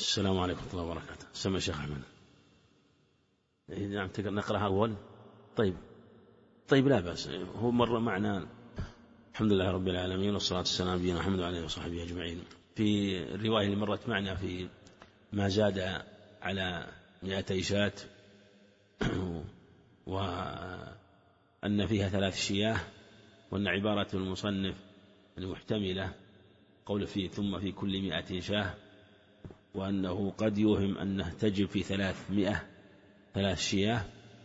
السلام عليكم ورحمة الله وبركاته. سمع شيخ أحمد. نعم نقرأها أول. طيب لا بأس. هو مرة معنا. الحمد لله رب العالمين والصلاة والسلام على نبينا محمد وعلى آله وصحبه أجمعين. في الرواية اللي مرت معنا في ما زاد على 200 شاة وأن فيها 3 شياه، وأن عبارة المصنف المحتملة قول فيه ثم في كل 100 شاه، وأنه قد يوهم أنه تجب في 3 شياه.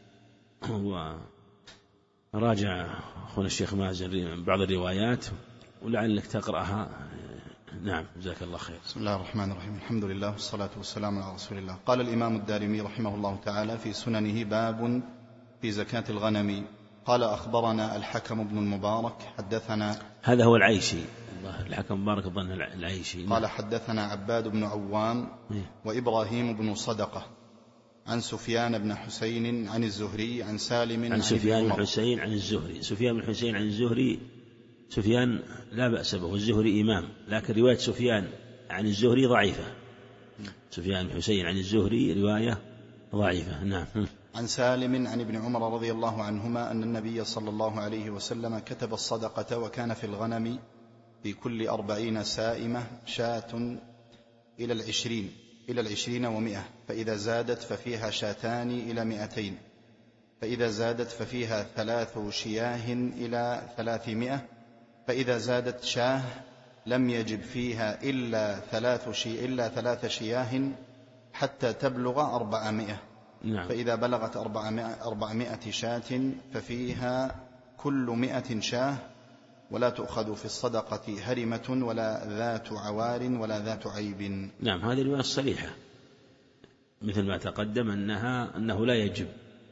وراجع أخونا الشيخ مازن بعض الروايات ولعلك تقرأها. نعم جزاك الله خير. بسم الله الرحمن الرحيم. الحمد لله والصلاة والسلام على رسول الله. قال الإمام الدارمي رحمه الله تعالى في سننه باب في زكاة الغنم. قال أخبرنا الحكم بن المبارك حدثنا، هذا هو العيشي، الحكم مبارك بن العيشي. قال حدثنا عباد بن عوام وإبراهيم بن صدقة عن سفيان بن حسين عن الزهري عن سالم عن سفيان بن حسين عن الزهري. سفيان بن حسين عن الزهري، سفيان لا بأس به والزهري إمام، لكن رواية سفيان عن الزهري ضعيفة. سفيان بن حسين عن الزهري رواية ضعيفة. نعم. عن سالم عن ابن عمر رضي الله عنهما أن النبي صلى الله عليه وسلم كتب الصدقة وكان في الغنم في كل 40 سائمة شاة إلى 20 و100، فإذا زادت ففيها شاتان إلى 200، فإذا زادت ففيها 3 شياه إلى 300، فإذا زادت شاه لم يجب فيها إلا 3 شياه حتى تبلغ 400. نعم. فإذا بلغت 400 شاة ففيها كل 100 شاه، ولا تؤخذ في الصدقة هرمة ولا ذات عوار ولا ذات عيب. نعم. هذه الرواية الصريحة مثل ما تقدم أنه لا يجب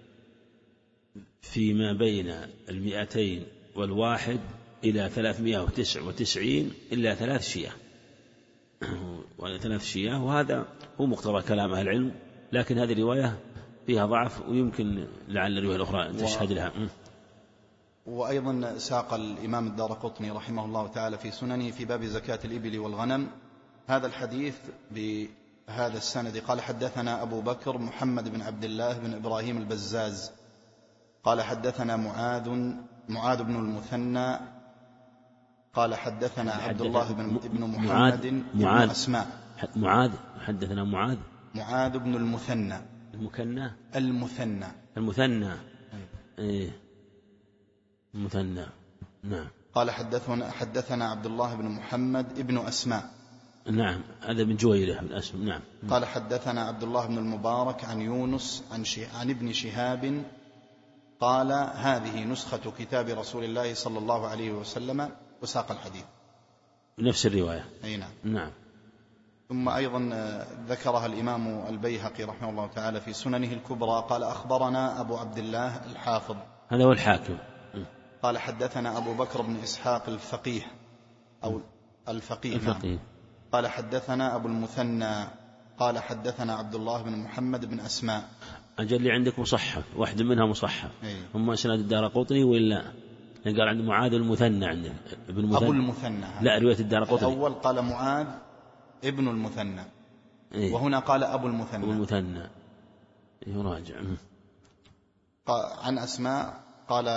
فيما بين 201 إلى 399 إلا 3 شياه و3 شياه، وهذا هو مقتضى كلام أهل العلم، لكن هذه الرواية فيها ضعف ويمكن لعل الرواية الأخرى تشهد لها. وأيضا ساق الإمام الدارقطني رحمه الله تعالى في سننه في باب زكاة الإبل والغنم هذا الحديث بهذا السند. قال حدثنا أبو بكر محمد بن عبد الله بن إبراهيم البزاز قال حدثنا معاذ بن المثنى قال حدثنا عبد الله بن محمد بن أسماء. حدثنا معاذ بن المثنى المثنى. نعم. قال حدثنا عبد الله بن محمد بن أسماء. نعم. هذا بن جويرة بن أسماء. نعم. قال حدثنا عبد الله بن المبارك عن يونس عن ابن شهاب قال هذه نسخة كتاب رسول الله صلى الله عليه وسلم، وساق الحديث نفس الرواية. أي نعم. نعم. ثم أيضا ذكرها الإمام البيهقي رحمه الله تعالى في سننه الكبرى قال أخبرنا أبو عبد الله الحافظ، هذا هو الحاكم. قال حدثنا أبو بكر بن إسحاق الفقيه أو الفقيه. نعم. قال حدثنا أبو المثنى قال حدثنا عبد الله بن محمد بن أسماء. أجل لي عندك مصحف، واحد منها مصحف. هم إسناد الدارقطني ولا قال عند معاذ المثنى عندنا أبو المثنى. لا، رواية الدارقطني الأول قال معاذ ابن المثنى، وهنا قال أبو المثنى. يراجع. عن أسماء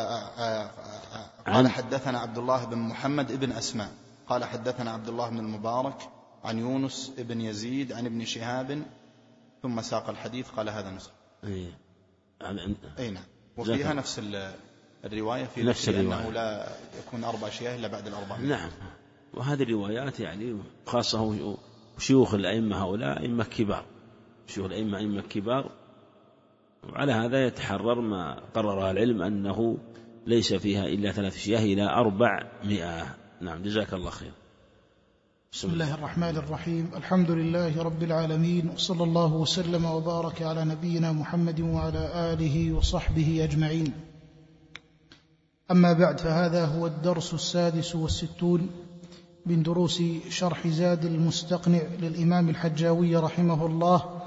قال حدثنا عبد الله بن محمد ابن أسماء قال حدثنا عبد الله بن المبارك عن يونس ابن يزيد عن ابن شهاب، ثم ساق الحديث قال هذا نسخ. أي نعم. وفيها نفس الرواية في نفس أنه لا يكون 4 شياه إلا بعد 400. نعم. وهذه الروايات يعني خاصة شيوخ الأئمة هؤلاء أئمة كبار، شيوخ الأئمة أئمة كبار، وعلى هذا يتحرر ما قرر العلم أنه ليس فيها إلا 3 شياه إلى 400. نعم جزاك الله خير. بسم الله الرحمن الرحيم. الحمد لله رب العالمين، وصلى الله وسلم وبارك على نبينا محمد وعلى آله وصحبه أجمعين. أما بعد، فهذا هو الدرس 66 من دروس شرح زاد المستقنع للإمام الحجاوي رحمه الله.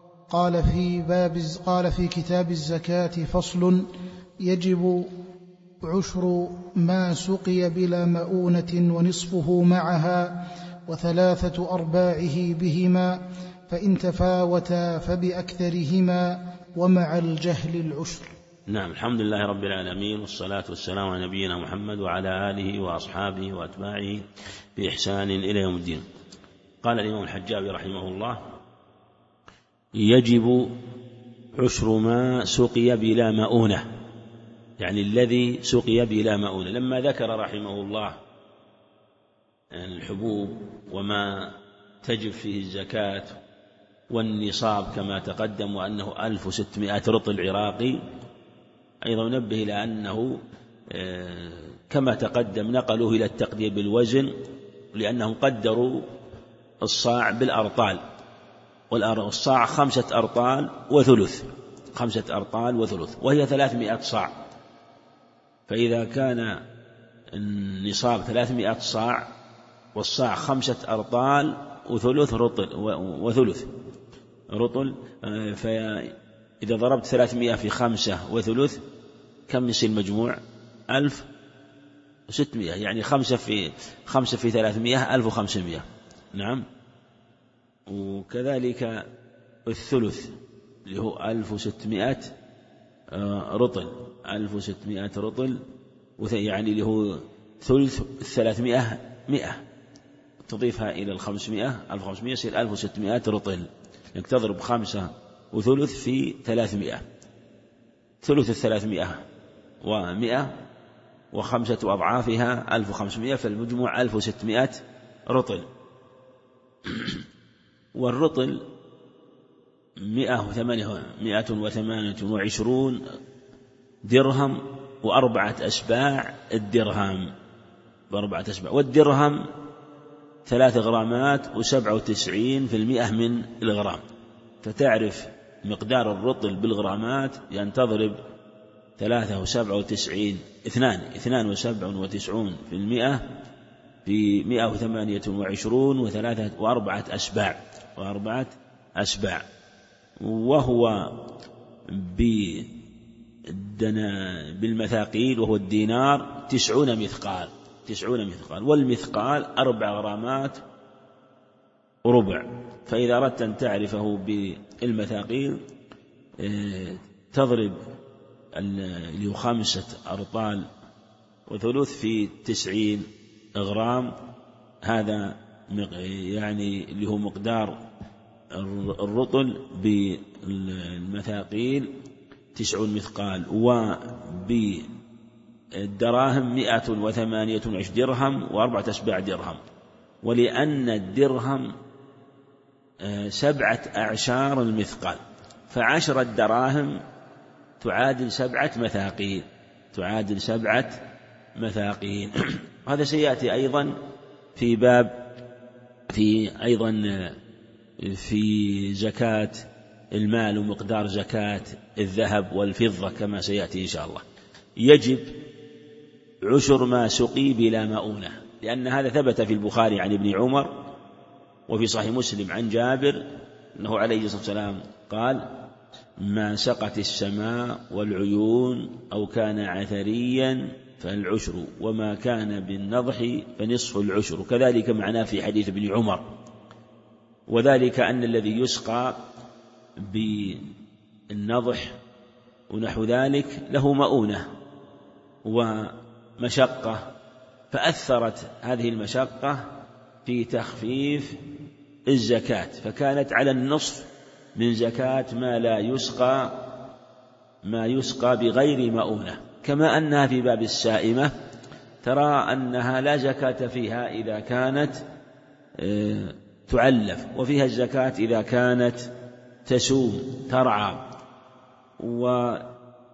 قال في كتاب الزكاة فصل: يجب 10 ما سقي بلا مؤونة ونصفه معها و3 أرباعه بهما، فإن تفاوتا فبأكثرهما ومع الجهل العشر. نعم. الحمد لله رب العالمين، والصلاة والسلام على نبينا محمد وعلى آله وأصحابه وأتباعه بإحسان إلى يوم الدين. قال الإمام الحجابي رحمه الله: يجب عشر ما سقي بلا مؤونة، يعني الذي سقي بلا مؤونة. لما ذكر رحمه الله الحبوب وما تجب فيه الزكاة والنصاب كما تقدم وأنه 1600 رطل عراقي، أيضا نبه إلى أنه كما تقدم نقلوه إلى التقدير بالوزن، لأنهم قدروا الصاع بالأرطال، والصاع 5 أرطال وثلث، 5 أرطال وثلث، وهي 300 صاع. فإذا كان النصاب 300 صاع والصاع 5 أرطال وثلث رطل، فإذا ضربت 300 في 5 وثلث كم يصير المجموع؟ 1600، يعني 5 في 300 1500. نعم. وكذلك الثلث اللي هو 1600 رطل، 1600 رطل، يعني اللي هو ثلث 300 100، تضيفها إلى 500 1500 يصير 1600 رطل. يعني تضرب 5 وثلث في 300، ثلث 300 و100 و5 أضعافها 1500، فالمجموع 1600 رطل. والرطل 128 درهم و4 أسباع الدرهم، ب4 أسباع. والدرهم 3 غرامات و97% من الغرام. فتعرف مقدار الرطل بالغرامات، يعني تضرب 72% في 128 و4 أسباع، وهو بالمثاقيل وهو الدينار 90 مثقال، والمثقال 4 غرامات وربع. فإذا أردت أن تعرفه بالمثاقيل تضرب اللي هو 5 أرطال وثلث في 90 غرام، هذا يعني اللي هو مقدار الرطل بالمثاقيل 90 مثقال. وبالدراهم 128 درهم و4 أسباع درهم. ولأن الدرهم 7 أعشار المثقال، ف10 دراهم تعادل 7 مثاقيل. هذا سيأتي أيضا في زكاة المال ومقدار زكاة الذهب والفضة كما سيأتي إن شاء الله. يجب عشر ما سقي بلا مؤونة، لأن هذا ثبت في البخاري عن ابن عمر، وفي صحيح مسلم عن جابر أنه عليه الصلاة والسلام قال: ما سقت السماء والعيون أو كان عثريا فالعشر، وما كان بالنضح فنصف العشر. كذلك معناه في حديث ابن عمر. وذلك أن الذي يسقى بالنضح ونحو ذلك له مؤونة ومشقة، فأثرت هذه المشقة في تخفيف الزكاة، فكانت على النصف من زكاة ما يسقى بغير مؤونة. كما أنها في باب السائمة ترى أنها لا زكاة فيها إذا كانت تعلف، وفيها الزكاة إذا كانت تسوم ترعى. وترى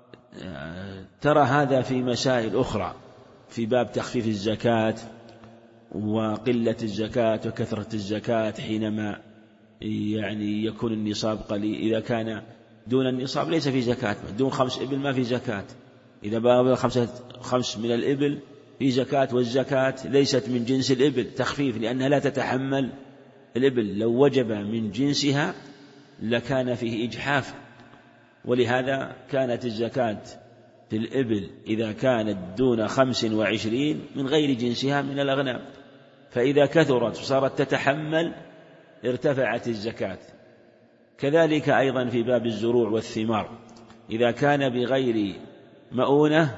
هذا في مسائل أخرى في باب تخفيف الزكاة وقلة الزكاة وكثرة الزكاة، حينما يعني يكون النصاب قليل. إذا كان دون النصاب ليس في زكاة، دون 5 إبل ما في زكاة. إذا بلغ 5 من الإبل في زكاة، والزكاة ليست من جنس الإبل، تخفيف لأنها لا تتحمل الإبل. لو وجب من جنسها لكان فيه إجحاف، ولهذا كانت الزكاة في الإبل إذا كانت دون 25 من غير جنسها من الأغنام، فإذا كثرت وصارت تتحمل ارتفعت الزكاة. كذلك أيضا في باب الزروع والثمار، إذا كان بغير مؤونة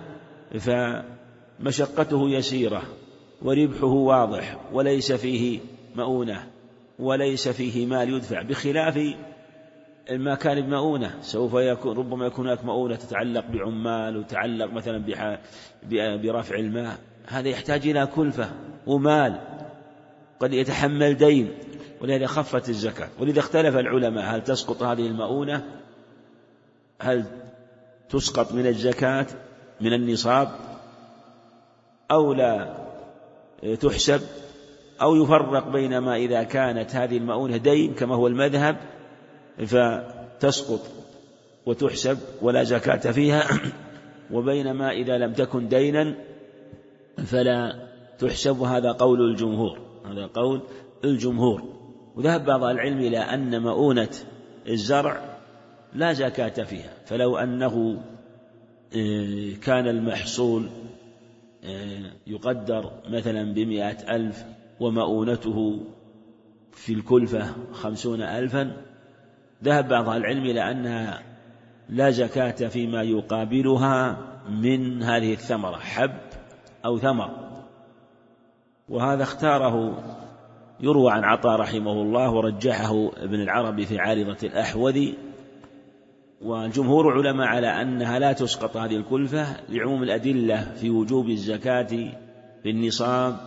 فمشقته يسيرة وربحه واضح وليس فيه مؤونة وليس فيه مال يدفع، بخلاف ما كان بمؤونة سوف يكون ربما يكون هناك مؤونة تتعلق بعمال وتتعلق مثلا برفع الماء، هذا يحتاج إلى كلفة ومال، قد يتحمل دين، ولهذا خفت الزكاة. ولذا اختلف العلماء هل تسقط هذه المؤونة، هل تسقط من الزكاة من النصاب أو لا تحسب، أو يفرق بين ما إذا كانت هذه المؤونة دين كما هو المذهب فتسقط وتحسب ولا زكاة فيها، وبين ما إذا لم تكن دينا فلا تحسب، وهذا قول الجمهور، هذا قول الجمهور. وذهب بعض العلم إلى أن مؤونة الزرع لا زكاة فيها، فلو أنه كان المحصول يقدر مثلا 100,000 ومؤونته في الكلفة 50,000، ذهب بعض العلم إلى أنها لا زكاة فيما يقابلها من هذه الثمرة، حب أو ثمر. وهذا اختاره يروى عن عطاء رحمه الله ورجحه ابن العربي في عارضة الأحوذي، وجمهور علماء على أنها لا تسقط هذه الكلفة لعموم الأدلة في وجوب الزكاة في النصاب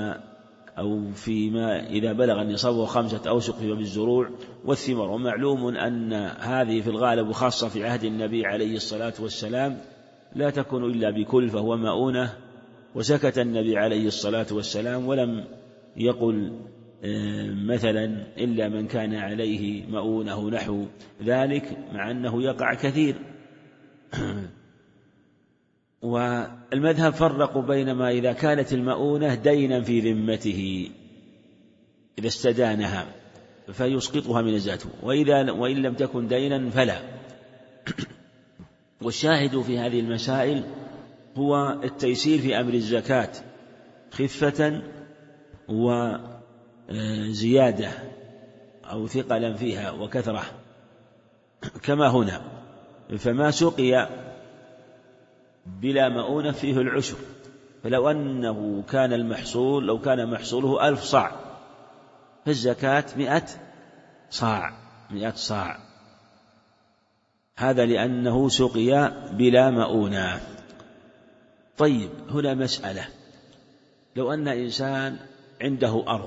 إذا بلغ النصاب 5 أوسق في باب الزروع والثمار. ومعلوم أن هذه في الغالب خاصة في عهد النبي عليه الصلاة والسلام، لا تكون إلا بكلفة ومؤونة، وسكت النبي عليه الصلاة والسلام ولم يقل مثلا إلا من كان عليه مؤونة نحو ذلك، مع أنه يقع كثير. والمذهب فرقوا بين ما إذا كانت المؤونة دينا في ذمته إذا استدانها فيسقطها من الزكاة، وإن لم تكن دينا فلا. والشاهد في هذه المسائل هو التيسير في أمر الزكاة خفة وزيادة أو ثقلا فيها وكثرة، كما هنا، فما سقي بلا مؤونة فيه العشر، فلو أنه كان المحصول لو كان محصوله 1000 صاع فالزكاة 100 صاع، هذا لأنه سقي بلا مؤونة. طيب، هنا مسألة، لو أن إنسان عنده أرض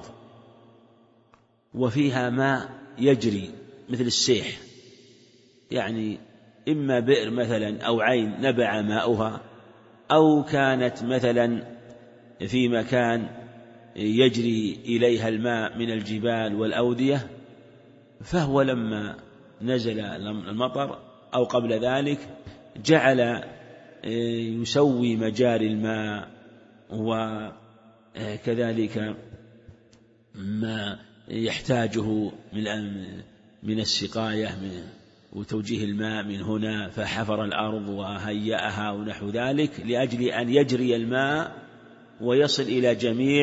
وفيها ماء يجري مثل السيح، يعني إما بئر مثلا أو عين نبع ماؤها، أو كانت مثلا في مكان يجري إليها الماء من الجبال والأودية، فهو لما نزل المطر أو قبل ذلك جعل يسوي مجاري الماء، وكذلك ما يحتاجه من السقاية وتوجيه الماء من هنا، فحفر الأرض وهيأها ونحو ذلك لأجل أن يجري الماء ويصل إلى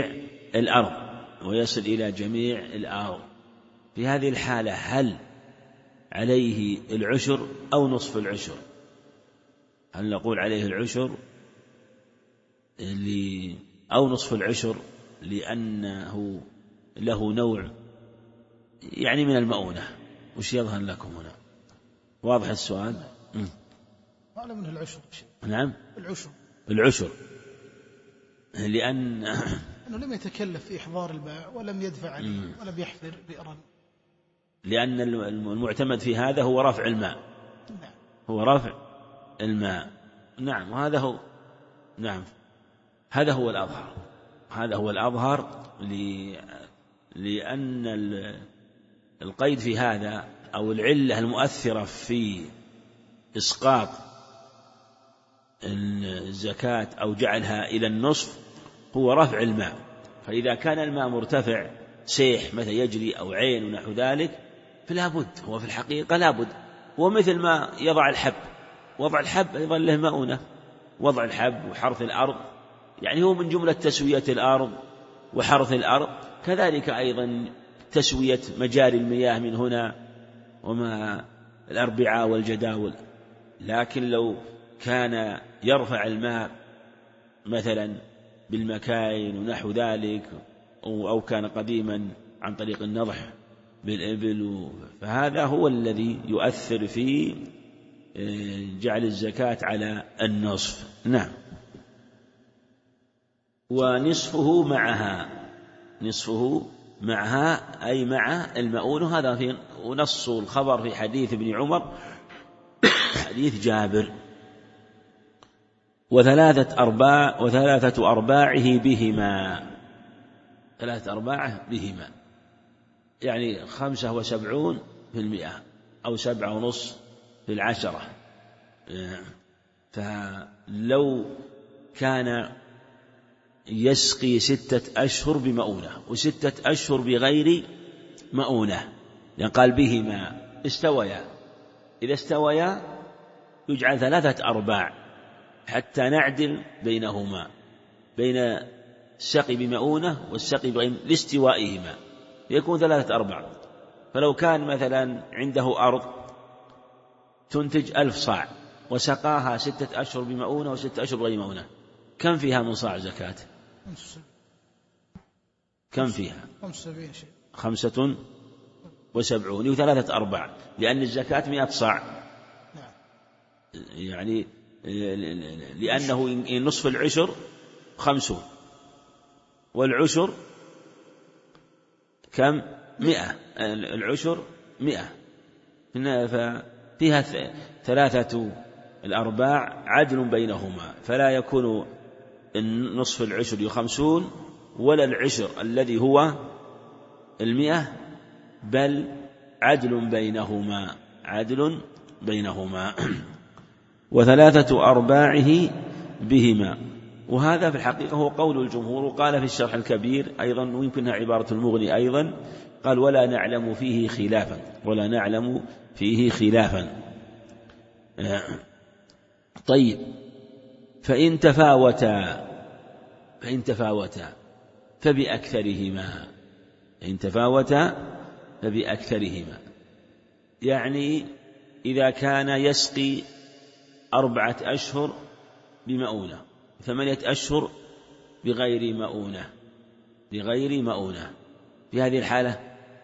جميع الأرض. في هذه الحالة هل عليه العشر أو نصف العشر؟ هل نقول عليه العشر أو نصف العشر لأنه له نوع يعني من المؤونة؟ وش يظهر لكم هنا؟ واضح السؤال؟ أعلم منه العشر. نعم، العشر لأنه لم يتكلف في إحضار الماء ولم يدفع عليه ولم يحفر بئرا، لأن المعتمد في هذا هو رفع الماء. نعم. هو رفع الماء. نعم، وهذا هو. نعم، هذا هو الأظهر لأن القيد في هذا أو العلة المؤثرة في إسقاط الزكاة أو جعلها إلى النصف هو رفع الماء. فإذا كان الماء مرتفع سيح مثل يجري أو عين ونحو ذلك فلا بد، هو في الحقيقة لا بد. ومثل ما يضع الحب، وضع الحب أيضا له مؤونة، وضع الحب وحرث الأرض، يعني هو من جملة تسوية الأرض وحرث الأرض. كذلك أيضا تسوية مجاري المياه من هنا وما الأربعاء والجداول. لكن لو كان يرفع الماء مثلا بالمكاين ونحو ذلك، أو كان قديما عن طريق النضح بالإبل، فهذا هو الذي يؤثر في جعل الزكاة على النصف. نعم. ونصفه معها، نصفه معها أي مع المؤونة. هذا في ونص الخبر في حديث ابن عمر حديث جابر. وثلاثة أرباعه بهما، 3 أرباعه بهما يعني 75% أو 7.5%. فلو كان يسقي 6 أشهر بمؤونة و6 أشهر بغير مؤونة، يعني قال بهما استويا، إذا استويا يجعل 3 أرباع حتى نعدل بينهما، بين السقي بمؤونة والسقي بغير لاستوائهما، يكون 3 أرباع. فلو كان مثلا عنده أرض تنتج 1000 صاع وسقاها 6 أشهر بمؤونة و6 أشهر بغير مؤونة، كم فيها من صاع زكاة؟ كم فيها؟ 75 و3 أرباع، لأن الزكاة 100 صاع، يعني لأنه نصف العشر 50، والعشر كم؟ 100، العشر 100، ففيها 3 الأرباع عدل بينهما، فلا يكون نصف العشر 50 ولا العشر الذي هو 100، بل عدل بينهما، عدل بينهما. و3 أرباعه بهما. وهذا في الحقيقة هو قول الجمهور. وقال في الشرح الكبير أيضا، ويمكنها عبارة المغني أيضا، قال ولا نعلم فيه خلافا، ولا نعلم فيه خلافا. طيب، فإن تفاوتا فبأكثرهما، إن تفاوتا فبأكثرهما، يعني إذا كان يسقي 4 أشهر بمؤونة 8 أشهر بغير مؤونة، في هذه الحالة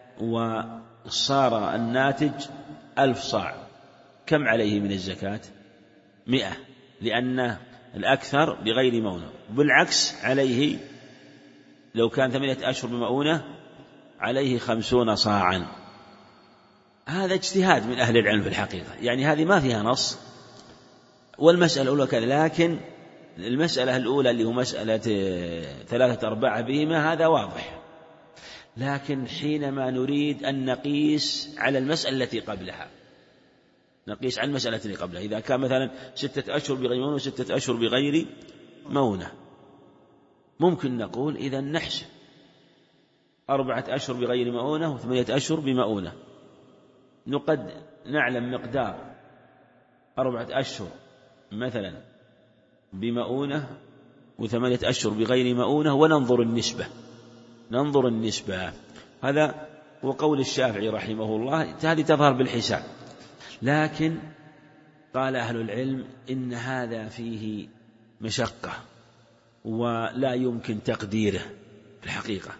وصار الناتج 1000 صاع، كم عليه من الزكاة؟ 100، لأن الأكثر بغير مؤونة. بالعكس عليه لو كان 8 أشهر بمؤونة عليه 50 صاعا. هذا اجتهاد من أهل العلم في الحقيقة، يعني هذه ما فيها نص، والمسألة الأولى كذا. لكن المسألة الأولى اللي هو مسألة 3 أرباع بهما هذا واضح. لكن حينما نريد أن نقيس على المسألة التي قبلها، نقيس على المسألة التي قبلها، إذا كان مثلا 6 أشهر بغير مؤونة و6 أشهر بغير مؤونة، ممكن نقول إذا نحسب 4 أشهر بغير مؤونة و8 أشهر بمؤونة، نقد نعلم مقدار 4 أشهر مثلا بمؤونة و8 أشهر بغير مؤونة، وننظر النسبة. هذا هو قول الشافعي رحمه الله، هذه تظهر بالحساب. لكن قال أهل العلم إن هذا فيه مشقة ولا يمكن تقديره في الحقيقة،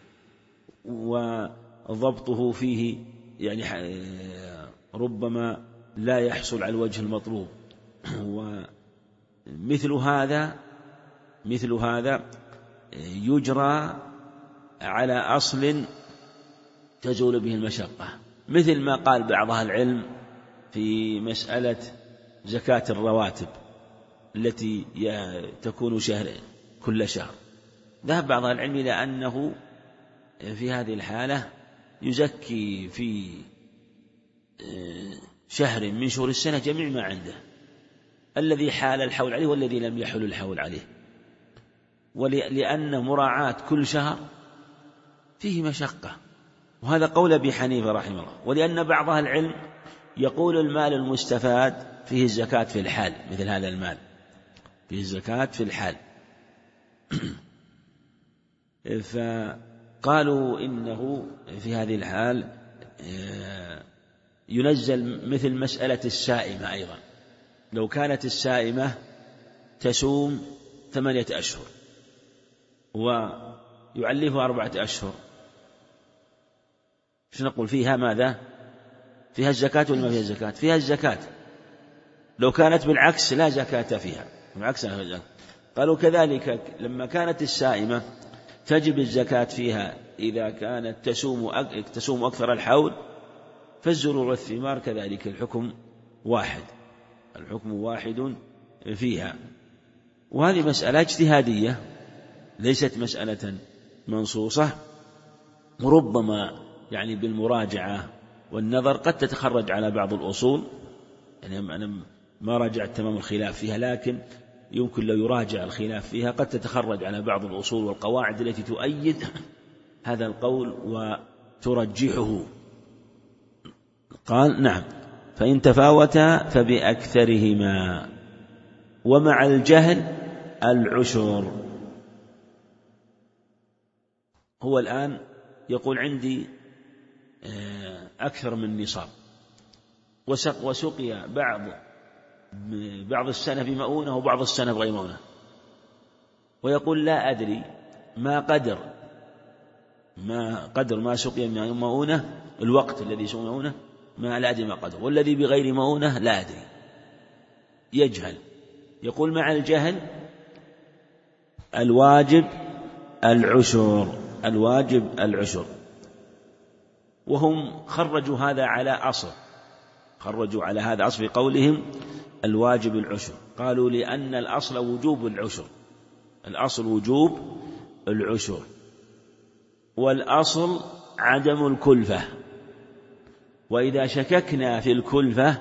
وضبطه فيه يعني ربما لا يحصل على الوجه المطلوب. ومثل هذا يجرى على أصل تزول به المشقة، مثل ما قال بعض أهل العلم في مسألة زكاة الرواتب التي تكون كل شهر. ذهب بعض أهل العلم إلى أنه في هذه الحالة يزكي في شهر من شهور السنة جميع ما عنده، الذي حال الحول عليه والذي لم يحل الحول عليه، ولأن مراعاة كل شهر فيه مشقة. وهذا قول أبي حنيفة رحمه الله. ولأن بعض أهل العلم يقول المال المستفاد فيه الزكاة في الحال، مثل هذا المال فيه الزكاة في الحال. فقالوا إنه في هذه الحال ينزل مثل مسألة السائمة أيضا. لو كانت السائمة تسوم 8 أشهر ويعلفها 4 أشهر، شو نقول فيها؟ ماذا؟ فيها الزكاة ولا ما فيها الزكاة؟ فيها الزكاة. لو كانت بالعكس لا زكاة فيها، بالعكس لا زكاة. قالوا كذلك لما كانت السائمة تجب الزكاة فيها إذا كانت تسوم أكثر الحول، فالزروع والثمار كذلك الحكم واحد، الحكم واحد فيها. وهذه مسألة اجتهادية ليست مسألة منصوصة، وربما يعني بالمراجعة والنظر قد تتخرج على بعض الأصول. يعني أنا ما راجعت تمام الخلاف فيها، لكن يمكن لو يراجع الخلاف فيها قد تتخرج على بعض الأصول والقواعد التي تؤيد هذا القول وترجحه. قال نعم، فإن تفاوتا فبأكثرهما، ومع الجهل العشر. هو الآن يقول عندي أكثر من نصاب، وسقي بعض السنة بمؤونة وبعض السنة بغير مؤونة، ويقول لا أدري ما قدر ما سقي من مؤونة، الوقت الذي سقي مؤونة ما لا أدري ما قدر، والذي بغير مؤونة لا أدري، يجهل. يقول مع الجهل الواجب العشر. وهم خرجوا هذا على أصل، خرجوا على هذا أصل في قولهم الواجب العشر. قالوا لأن الأصل وجوب العشر، الأصل وجوب العشر، والأصل عدم الكلفة، وإذا شككنا في الكلفة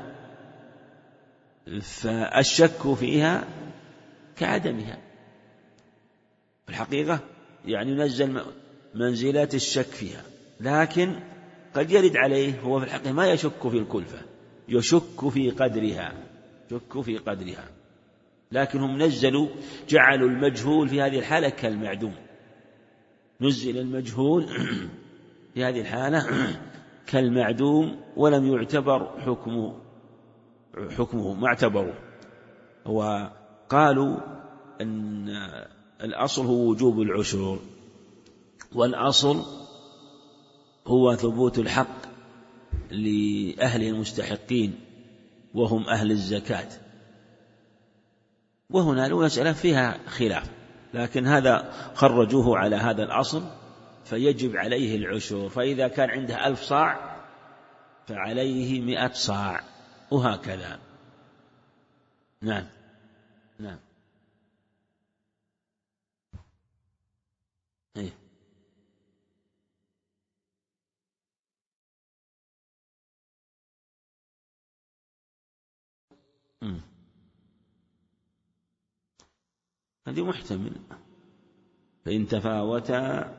فالشك فيها كعدمها في الحقيقة، يعني ينزل منزلات الشك فيها، لكن قد يرد عليه هو في الحقيقة ما يشك في الكلفة، يشك في قدرها، لكنهم جعلوا المجهول في هذه الحالة كالمعدوم، نزل المجهول في هذه الحالة كالمعدوم، ولم يعتبر حكمه ما اعتبروا. وقالوا أن الأصل هو وجوب العشر، والأصل هو ثبوت الحق لأهل المستحقين وهم أهل الزكاة. وهنا المسألة فيها خلاف، لكن هذا خرجوه على هذا الأصل، فيجب عليه العشر، فإذا كان عنده 1000 صاع فعليه 100 صاع، وهكذا. نعم. إيه. هذه محتمل. فإن تفاوتا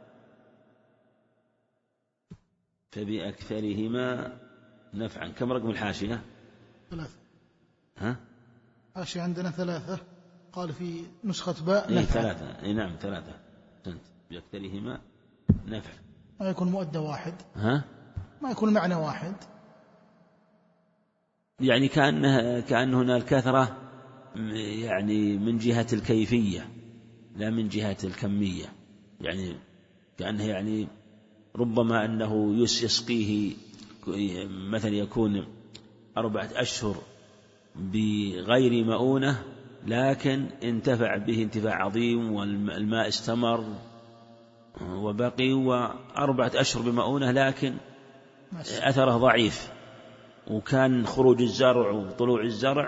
فبأكثرهما نفعا. كم رقم الحاشية؟ 3. حاشية عندنا 3. قال في نسخة باء نفعا. 3. نعم 3. بأكثرهما نفعا. ما يكون مؤدى واحد. ما يكون معنى واحد. يعني كأن هنا الكثرة يعني من جهة الكيفية لا من جهة الكمية، يعني كأنه يعني ربما أنه يسقيه مثلا يكون 4 أشهر بغير مؤونة، لكن انتفع به انتفاع عظيم والماء استمر وبقي، و4 أشهر بمؤونة لكن أثره ضعيف، وكان خروج الزرع وطلوع الزرع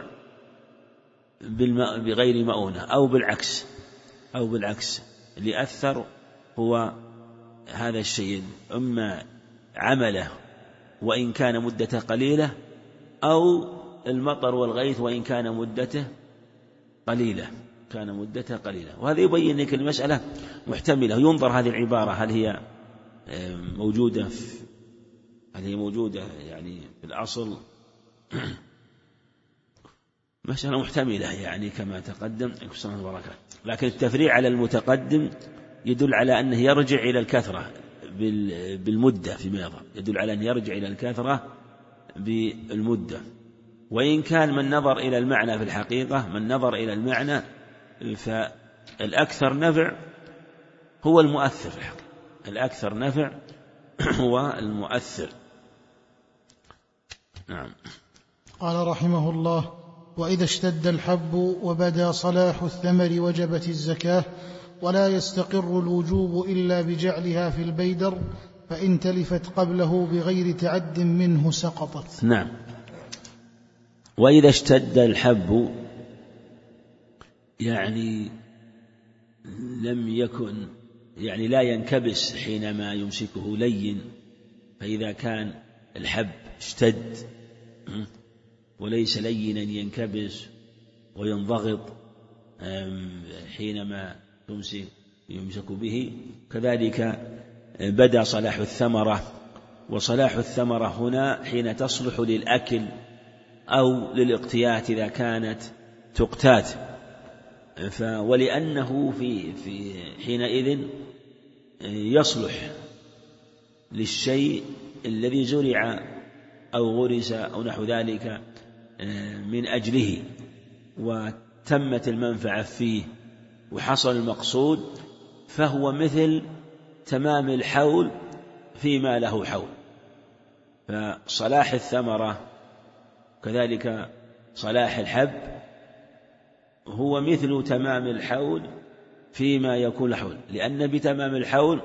بغير مؤونة، أو بالعكس اللي أثر هو هذا الشيء، إما عمله وإن كان مدته قليلة، أو المطر والغيث وإن كان مدته قليلة. وهذا يبين لك المسألة محتملة. ينظر هذه العبارة هل هي موجودة يعني في الأصل مسألة محتملة يعني كما تقدم، لكن التفريع على المتقدم يدل على أنه يرجع إلى الكثرة بالمدة فيما يظهر، يدل على أنه يرجع إلى الكثرة بالمدة. وإن كان من نظر إلى المعنى في الحقيقة، من نظر إلى المعنى، فالأكثر نفع هو المؤثر في الحقيقة، الأكثر نفع هو المؤثر. نعم. قال رحمه الله: وإذا اشتد الحب وبدا صلاح الثمر وجبت الزكاة، ولا يستقر الوجوب إلا بجعلها في البيدر، فإن تلفت قبله بغير تعد منه سقطت. نعم. وإذا اشتد الحب يعني لم يكن، يعني لا ينكبس حينما يمسكه لين، فإذا كان الحب اشتد وليس لينا ينكبس وينضغط حينما يمسك به، كذلك بدا صلاح الثمرة. وصلاح الثمرة هنا حين تصلح للأكل أو للاقتيات إذا كانت تقتات، ولأنه في حينئذ يصلح للشيء الذي زرع أو غرس أو نحو ذلك من أجله، وتمت المنفعة فيه وحصل المقصود، فهو مثل تمام الحول فيما له حول. فصلاح الثمرة كذلك صلاح الحب هو مثل تمام الحول فيما يكون حول، لأن بتمام الحول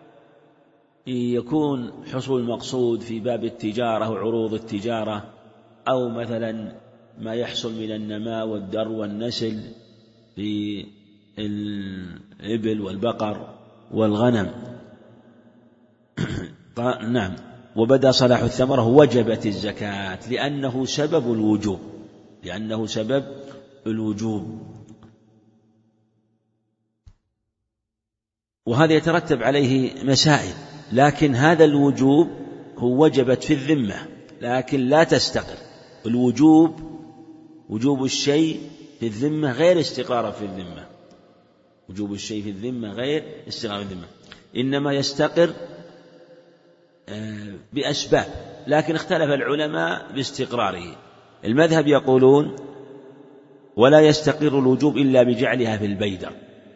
يكون حصول المقصود في باب التجارة وعروض التجارة، أو مثلا ما يحصل من النماء والدر والنسل في الإبل والبقر والغنم. نعم. وبدأ صلاح الثمرة وجبت الزكاة لأنه سبب الوجوب، لأنه سبب الوجوب. وهذا يترتب عليه مسائل، لكن هذا الوجوب هو وجبت في الذمة لكن لا تستقر. الوجوب وجوب الشيء في الذمة غير استقرار في الذمة، وجوب الشيء في الذمة غير استقرار في الذمة، إنما يستقر بأسباب، لكن اختلف العلماء باستقراره. المذهب يقولون ولا يستقر الوجوب إلا بجعلها في البيدر.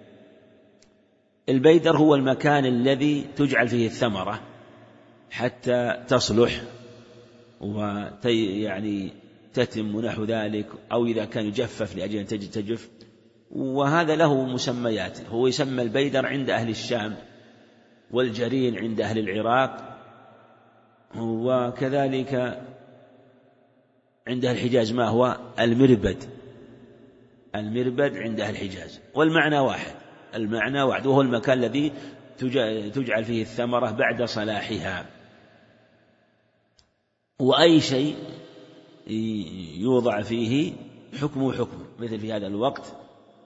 البيدر هو المكان الذي تجعل فيه الثمرة حتى تصلح يعني تتم نحو ذلك، أو إذا كان يجفف لأجل أن تجف، وهذا له مسميات. هو يسمى البيدر عند أهل الشام، والجرين عند أهل العراق، وكذلك عند أهل الحجاز ما هو المربد. المربد عند أهل الحجاز، والمعنى واحد، المعنى واحد، وهو المكان الذي تجعل فيه الثمرة بعد صلاحها. وأي شيء يوضع فيه حكمه حكم، مثل في هذا الوقت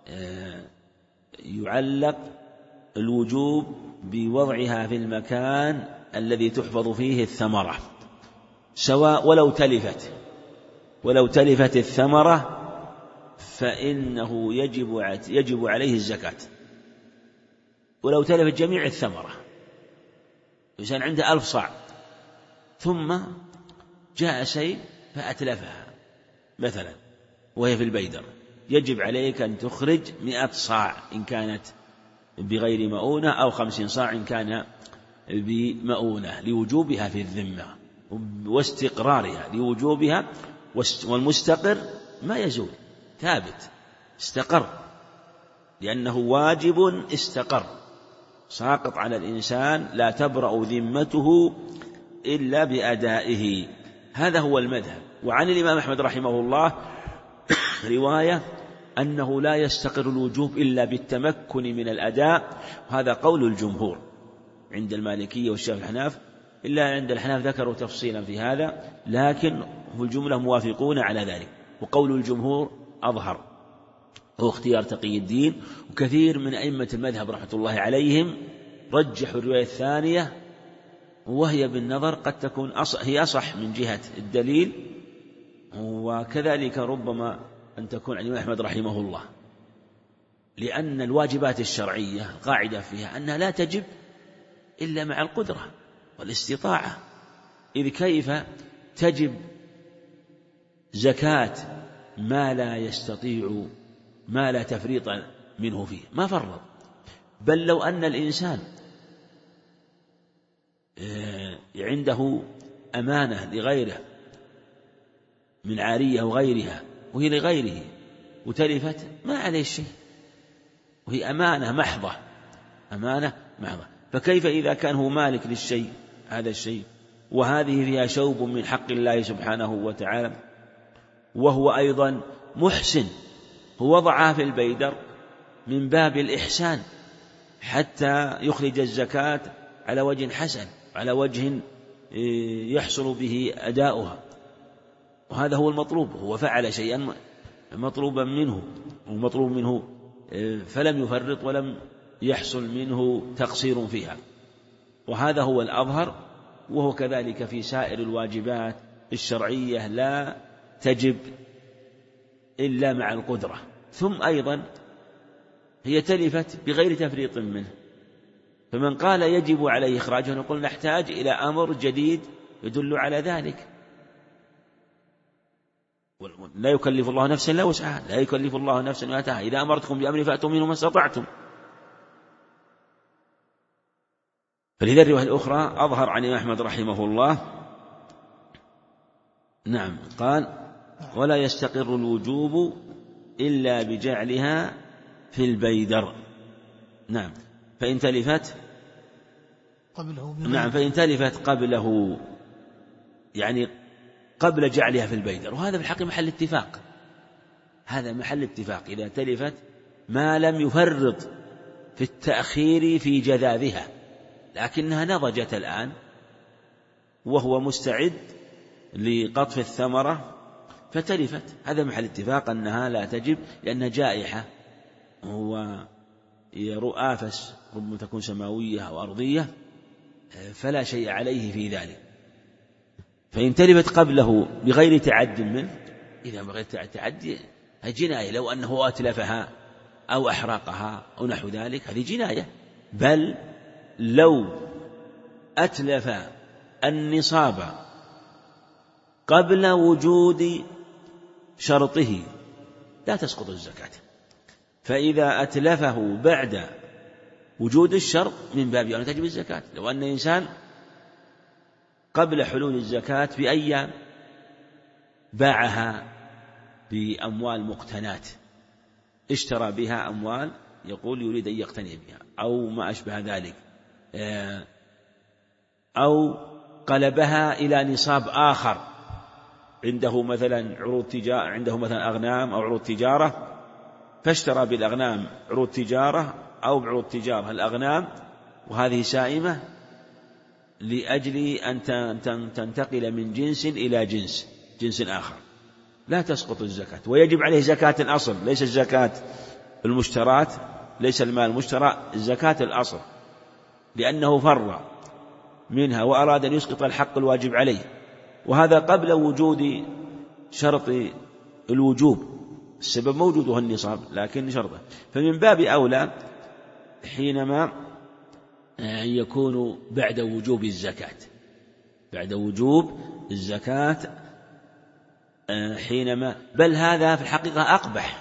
يعلق الوجوب بوضعها في المكان الذي تحفظ فيه الثمرة، سواء ولو تلفت الثمرة فإنه يجب عليه الزكاة. ولو تلفت جميع الثمرة، إنسان عنده 1000 صاع ثم جاء شيء فأتلفها مثلا وهي في البيدر، يجب عليك أن تخرج 100 صاع إن كانت بغير مؤونة، أو 50 صاع إن كان بمؤونة، لوجوبها في الذمة واستقرارها لوجوبها. والمستقر ما يزول، ثابت، استقر، لأنه واجب استقر ساقط على الإنسان لا تبرأ ذمته إلا بأدائه. هذا هو المذهب. وعن الإمام أحمد رحمه الله رواية أنه لا يستقر الوجوب إلا بالتمكن من الأداء، وهذا قول الجمهور عند المالكية والشافعية والحناف، إلا عند الحناف ذكروا تفصيلا في هذا، لكن في الجملة موافقون على ذلك. وقول الجمهور أظهر، هو اختيار تقي الدين، وكثير من أئمة المذهب رحمة الله عليهم رجحوا الرواية الثانية، وهي بالنظر قد تكون هي أصح من جهة الدليل، وكذلك ربما أن تكون عن الإمام أحمد رحمه الله، لأن الواجبات الشرعية قاعدة فيها أنها لا تجب إلا مع القدرة والاستطاعة. إذ كيف تجب زكاة ما لا يستطيع، ما لا تفريط منه فيه، ما فرط. بل لو أن الإنسان عنده أمانة لغيره من عارية وغيرها وهي لغيره وتلفت، ما عليه شيء، وهي أمانة محضة، أمانة محضة. فكيف إذا كان هو مالك للشيء، هذا الشيء، وهذه فيها شوب من حق الله سبحانه وتعالى، وهو أيضا محسن، هو وضعها في البيدر من باب الإحسان حتى يخرج الزكاة على وجه حسن، على وجه يحصل به أداؤها، وهذا هو المطلوب. هو فعل شيئا مطلوبا منه ومطلوب منه فلم يفرط ولم يحصل منه تقصير فيها، وهذا هو الأظهر. وهو كذلك في سائر الواجبات الشرعية لا تجب إلا مع القدرة. ثم أيضا هي تلفت بغير تفريط منه، فمن قال يجب عليه إخراجها نقول نحتاج إلى أمر جديد يدل على ذلك. لا يكلف الله نفسا إلا وسعها، لا يكلف الله نفسا إلا وسعها، إذا أمرتكم بأمر فأتوا منه ما استطعتم. فلذا الرواية الأخرى أظهر عن أحمد رحمه الله، نعم، قال ولا يستقر الوجوب إلا بجعلها في البيدر. نعم، فإن تلفت قبله، نعم، فإن تلفت قبله، يعني قبل جعلها في البيدر، وهذا في الحق محل اتفاق، هذا محل اتفاق. إذا تلفت ما لم يفرط في التأخير في جذاذها، لكنها نضجت الآن وهو مستعد لقطف الثمرة فتلفت، هذا محل اتفاق أنها لا تجب لأنها جائحة، هو رؤافس ربما تكون سماوية أو أرضية، فلا شيء عليه في ذلك. فإن تلفت قبله بغير تعد منه، إذا بغير تعدي جناية، لو أنه أتلفها أو أحرقها أو نحو ذلك هذه جناية. بل لو أتلف النصاب قبل وجود شرطه لا تسقط الزكاة، فإذا أتلفه بعد وجود الشرط من باب أن تجب الزكاة. لو أن إنسان قبل حلول الزكاة بأيام باعها بأموال مقتنات، اشترى بها أموال يقول يريد أن يقتني بها أو ما أشبه ذلك، أو قلبها إلى نصاب آخر، عنده مثلا عروض تجارة، عنده مثلا أغنام أو عروض تجارة، فاشترى بالأغنام عروض تجارة أو بعروض تجارة الأغنام، وهذه سائمة لأجل أن تنتقل من جنس إلى جنس آخر، لا تسقط الزكاة، ويجب عليه زكاة الأصل، ليس الزكاة المشترات، ليس المال المشترى، الزكاة الأصل، لأنه فر منها وأراد أن يسقط الحق الواجب عليه، وهذا قبل وجود شرط الوجوب، السبب موجود هو النصاب لكن شرطه. فمن باب أولى حينما يكون بعد وجوب الزكاة، بعد وجوب الزكاة حينما، بل هذا في الحقيقة أقبح.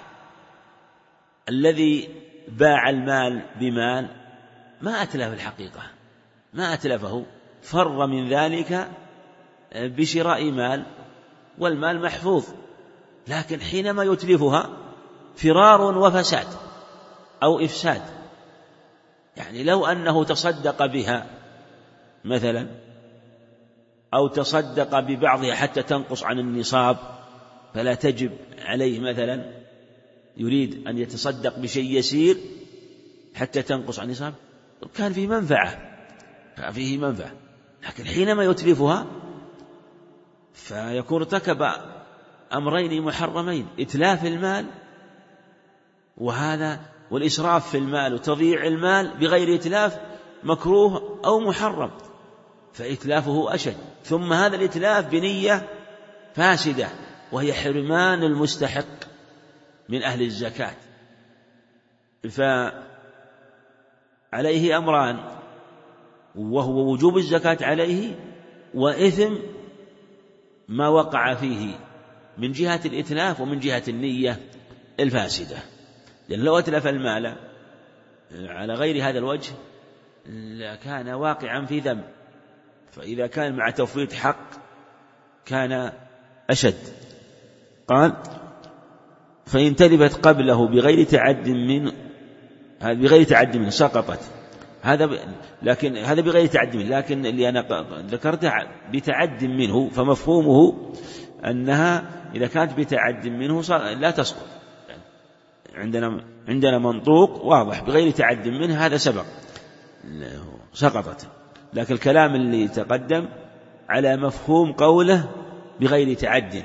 الذي باع المال بمال ما أتلف الحقيقة، ما أتلفه، فر من ذلك بشراء مال والمال محفوظ، لكن حينما يتلفها فرار وفساد أو إفساد. يعني لو أنه تصدق بها مثلا أو تصدق ببعضها حتى تنقص عن النصاب فلا تجب عليه، مثلا يريد أن يتصدق بشيء يسير حتى تنقص عن النصاب كان فيه منفعة، لكن حينما يتلفها فيكون ارتكب أمرين محرمين، إتلاف المال، وهذا والإسراف في المال وتضييع المال بغير إتلاف مكروه أو محرم، فإتلافه أشد. ثم هذا الإتلاف بنية فاسدة وهي حرمان المستحق من أهل الزكاة، فعليه أمران، وهو وجوب الزكاة عليه وإثم ما وقع فيه من جهة الإتلاف ومن جهة النية الفاسدة، لأن لو أتلف المال على غير هذا الوجه لكان واقعا في ذنب، فإذا كان مع تفويت حق كان أشد. قال فإن تلفت قبله بغير تعد منه سقطت. لكن هذا بغير تعد منه، لكن اللي أنا ذكرته بتعد منه، فمفهومه أنها إذا كانت بتعد منه لا تسقط. عندنا منطوق واضح بغير تعد منه، هذا سقطت. لكن الكلام اللي تقدم على مفهوم قوله بغير تعد،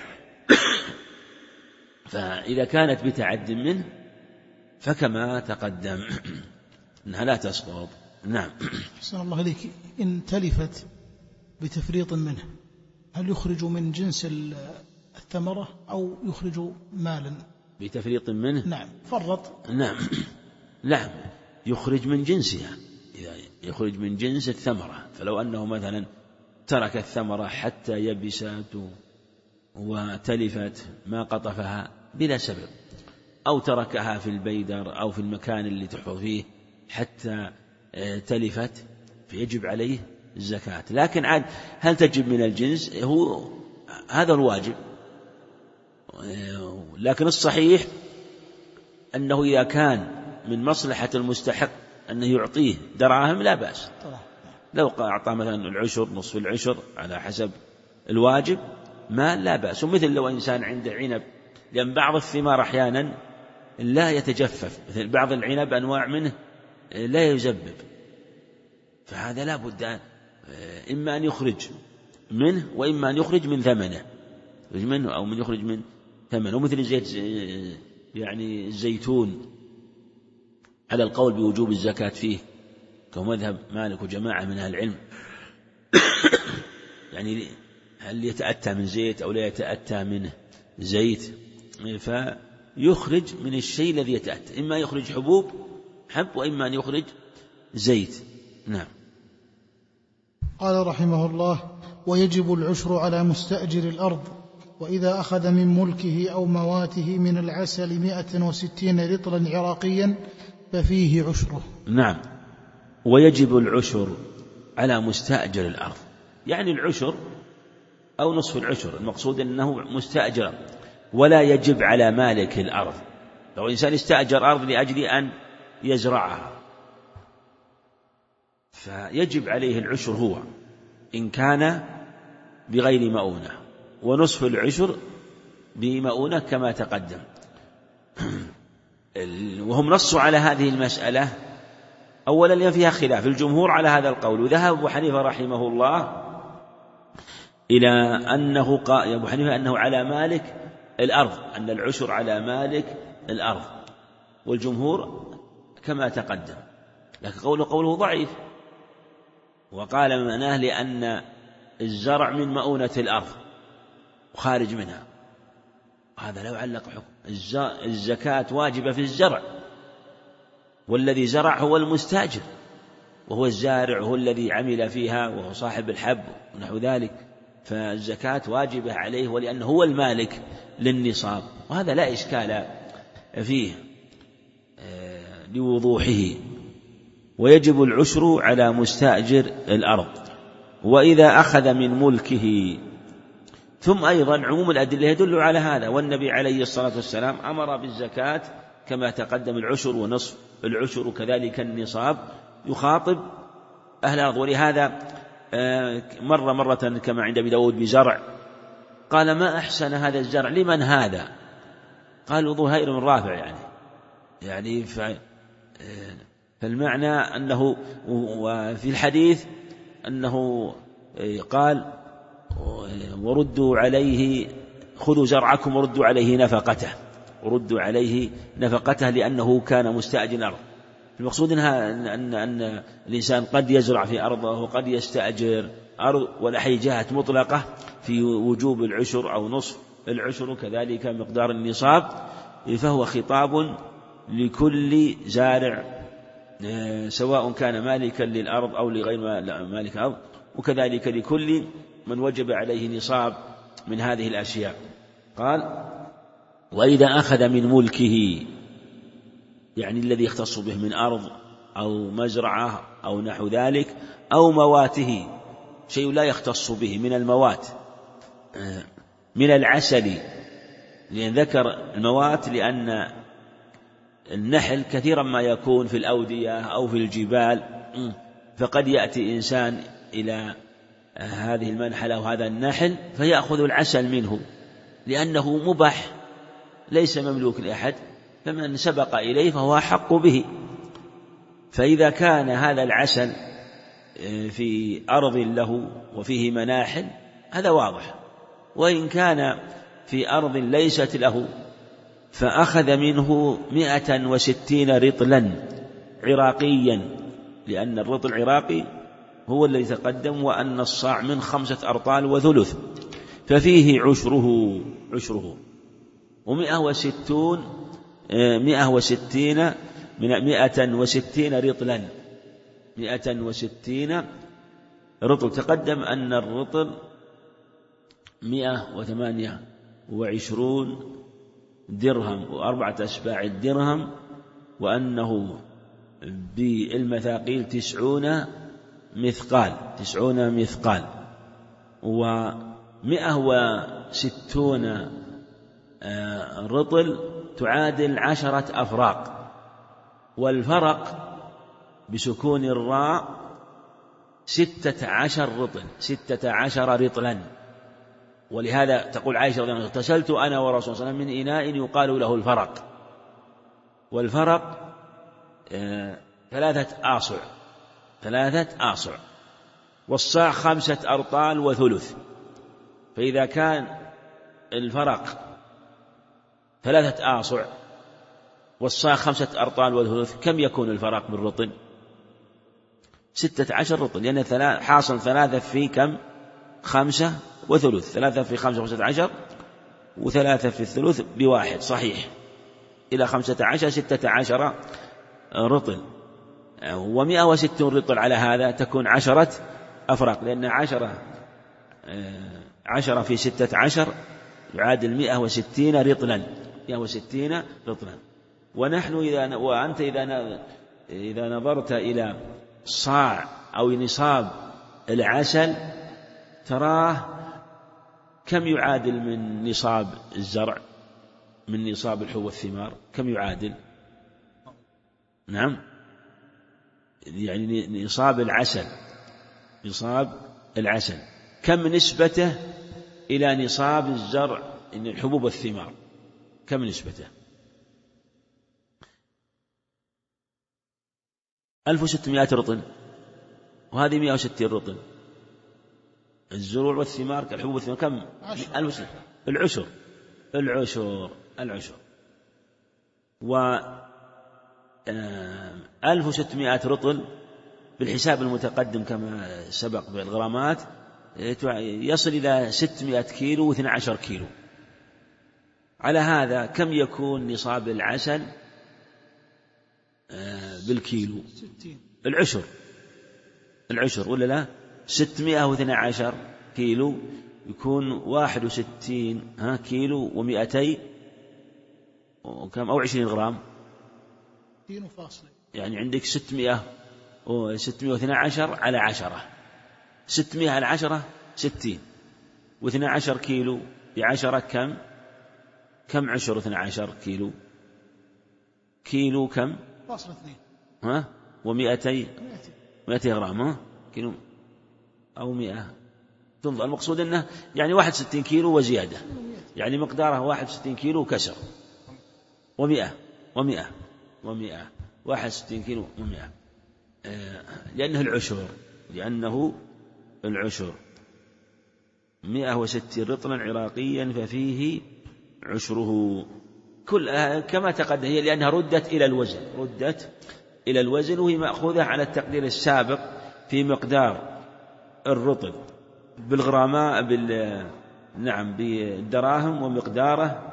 فإذا كانت بتعد منه فكما تقدم أنها لا تسقط. نعم. أحسن الله عليك. إن تلفت بتفريط منه هل يخرج من جنس الثمرة أو يخرج مالا؟ بتفريط منه، نعم، فرط، نعم يخرج من جنسها، إذا يخرج من جنس الثمرة. فلو أنه مثلا ترك الثمرة حتى يبست وتلفت ما قطفها بلا سبب، أو تركها في البيدر أو في المكان اللي تحفظ فيه حتى تلفت، فيجب عليه الزكاة. لكن عاد هل تجب من الجنس؟ هو هذا الواجب. لكن الصحيح أنه إذا كان من مصلحة المستحق أنه يعطيه دراهم لا بأس. لو أعطى مثلا العشر، نصف العشر على حسب الواجب، ما لا بأس. ومثل لو إنسان عنده عنب، لأن بعض الثمار أحيانا لا يتجفف، مثل بعض العنب أنواع منه لا يزبب، فهذا لا بد إما أن يخرج منه وإما أن يخرج من ثمنه، أو من يخرج من ثمنه. ومثل زيت يعني الزيتون على القول بوجوب الزكاة فيه كمذهب مالك وجماعة من أهل العلم، يعني هل يتأتى من زيت أو لا يتأتى منه زيت، فيخرج من الشيء الذي يتأتى، إما يخرج حب وإما أن يخرج زيت. نعم. قال رحمه الله: ويجب العشر على مستأجر الأرض، وإذا أخذ من ملكه أو مواته من العسل 160 رطلا عراقيا ففيه عشره. نعم. ويجب العشر على مستأجر الأرض، يعني العشر أو نصف العشر، المقصود أنه مستأجر، ولا يجب على مالك الأرض. لو إنسان استأجر أرض لأجل أن يزرعها فيجب عليه العشر هو إن كان بغير مؤونة، ونصف العشر بمؤونة كما تقدم. وهم نصوا على هذه المسألة. أولا لأن فيها خلاف، الجمهور على هذا القول، وذهب أبو حنيفة رحمه الله إلى أنه أبو حنيفة أنه على مالك الأرض، أن العشر على مالك الأرض، والجمهور كما تقدم. لكن قوله ضعيف، وقال معناه لأن الزرع من مؤونة الأرض وخارج منها، هذا لا يعلق حكم. الزكاة واجبة في الزرع، والذي زرع هو المستأجر، وهو الزارع، وهو الذي عمل فيها، وهو صاحب الحب ونحو ذلك، فالزكاة واجبة عليه، ولأنه هو المالك للنصاب، وهذا لا إشكال فيه لوضوحه. ويجب العشر على مستأجر الأرض وإذا أخذ من ملكه. ثم أيضا عموم الأدلة يدل على هذا، والنبي عليه الصلاة والسلام أمر بالزكاة كما تقدم، العشر ونصف العشر وكذلك النصاب، يخاطب أهل الأرض. ولهذا مرة كما عند أبي داود بزرع، قال: ما أحسن هذا الزرع، لمن هذا؟ قالوا: ظهير من رافع، يعني فالمعنى أنه، وفي الحديث أنه قال: وردوا عليه، خذوا زرعكم وردوا عليه نفقته لأنه كان مستأجر الأرض. المقصود أن الإنسان قد يزرع في أرضه وقد يستأجر أرض، والأحياء جاءت مطلقة في وجوب العشر أو نصف العشر، كذلك مقدار النصاب، فهو خطاب لكل زارع سواء كان مالكا للأرض أو لغير مالك الأرض، وكذلك لكل من وجب عليه نصاب من هذه الأشياء. قال: وإذا أخذ من ملكه، يعني الذي يختص به من أرض أو مزرعة أو نحو ذلك، أو مواته، شيء لا يختص به من الموات، من العسل، لأن ذكر الموات لأن النحل كثيرا ما يكون في الأودية أو في الجبال، فقد يأتي إنسان إلى هذه المنحلة أو هذا النحل فيأخذ العسل منه لأنه مباح ليس مملوك لأحد، فمن سبق إليه فهو أحق به. فإذا كان هذا العسل في أرض له وفيه مناحل هذا واضح، وإن كان في أرض ليست له فأخذ منه 160 رطلا عراقيا، لأن الرطل العراقي هو الذي تقدم، وأن الصاع من 5 أرطال وثلث، ففيه عشره 160 رطلا، 160 رطل. تقدم أن الرطل 128 درهم و4 أسباع الدرهم، وأنه بالمثاقيل 90 مثقال، و160 رطل تعادل 10 أفراق، والفرق بسكون الراء 16 رطلا. ولهذا تقول عائشة رضي الله عنها: اغتسلت أنا ورسول الله من إناء يقال له الفرق، والفرق 3 آصع، والصاع 5 أرطال وثلث. فإذا كان الفرق 3 آصع والصاع 5 أرطال وثلث، كم يكون الفرق بالرطل؟ 16 رطل، لأن حاصل 3 في كم؟ 5 وثلث، 3 في 5 15، و3 في الثلث ب1 صحيح، إلى 15 16 رطل. و160 رطل على هذا تكون 10 أفراق، لأن 10 في 16 يعادل 160 رطلا، 160 رطلا. ونحن وأنت إذا نظرت إلى صاع أو نصاب العسل تراه كم يعادل من نصاب الزرع، من نصاب الحبوب والثمار، كم يعادل؟ نعم، يعني نصاب العسل كم نسبته إلى نصاب الزرع الحبوب والثمار، كم نسبته؟ 1600 رطل، وهذه 160 رطل. الزروع والثمار كالحبوب والثمار كم؟ العشر. و 1600 رطل بالحساب المتقدم كما سبق بالغرامات يصل إلى 600 كيلو و12 كيلو. على هذا كم يكون نصاب العسل بالكيلو؟ العشر ولا لا؟ 612 كيلو يكون 61 كيلو و200 وكم أو 20 غرام، يعني عندك 612 على 10، 600 على 10 60، و12 كيلو ب10 كم عشر 12 كيلو كم؟ و200 غرام كيلو أو 100. تنظر المقصود أنه يعني 61 كيلو وزيادة، يعني مقداره 61 كيلو وكسر، و100 61 كيلو و100، لأنه العشر 160 رطلا عراقيا ففيه عشره كما تقدم، هي لأنها ردت إلى الوزن، وهي مأخوذة على التقدير السابق في مقدار الرطل بالغراماء بالدراهم، ومقداره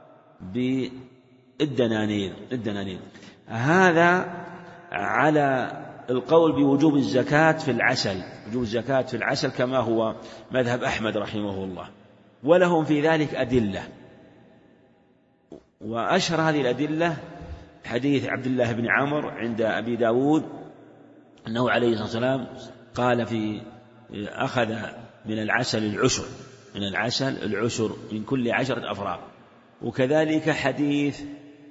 بالدنانير. هذا على القول بوجوب الزكاة في العسل، كما هو مذهب أحمد رحمه الله. ولهم في ذلك أدلة، وأشهر هذه الأدلة حديث عبد الله بن عمرو عند أبي داود أنه عليه الصلاة والسلام قال أخذ من العسل العشر من كل 10 أفراغ. وكذلك حديث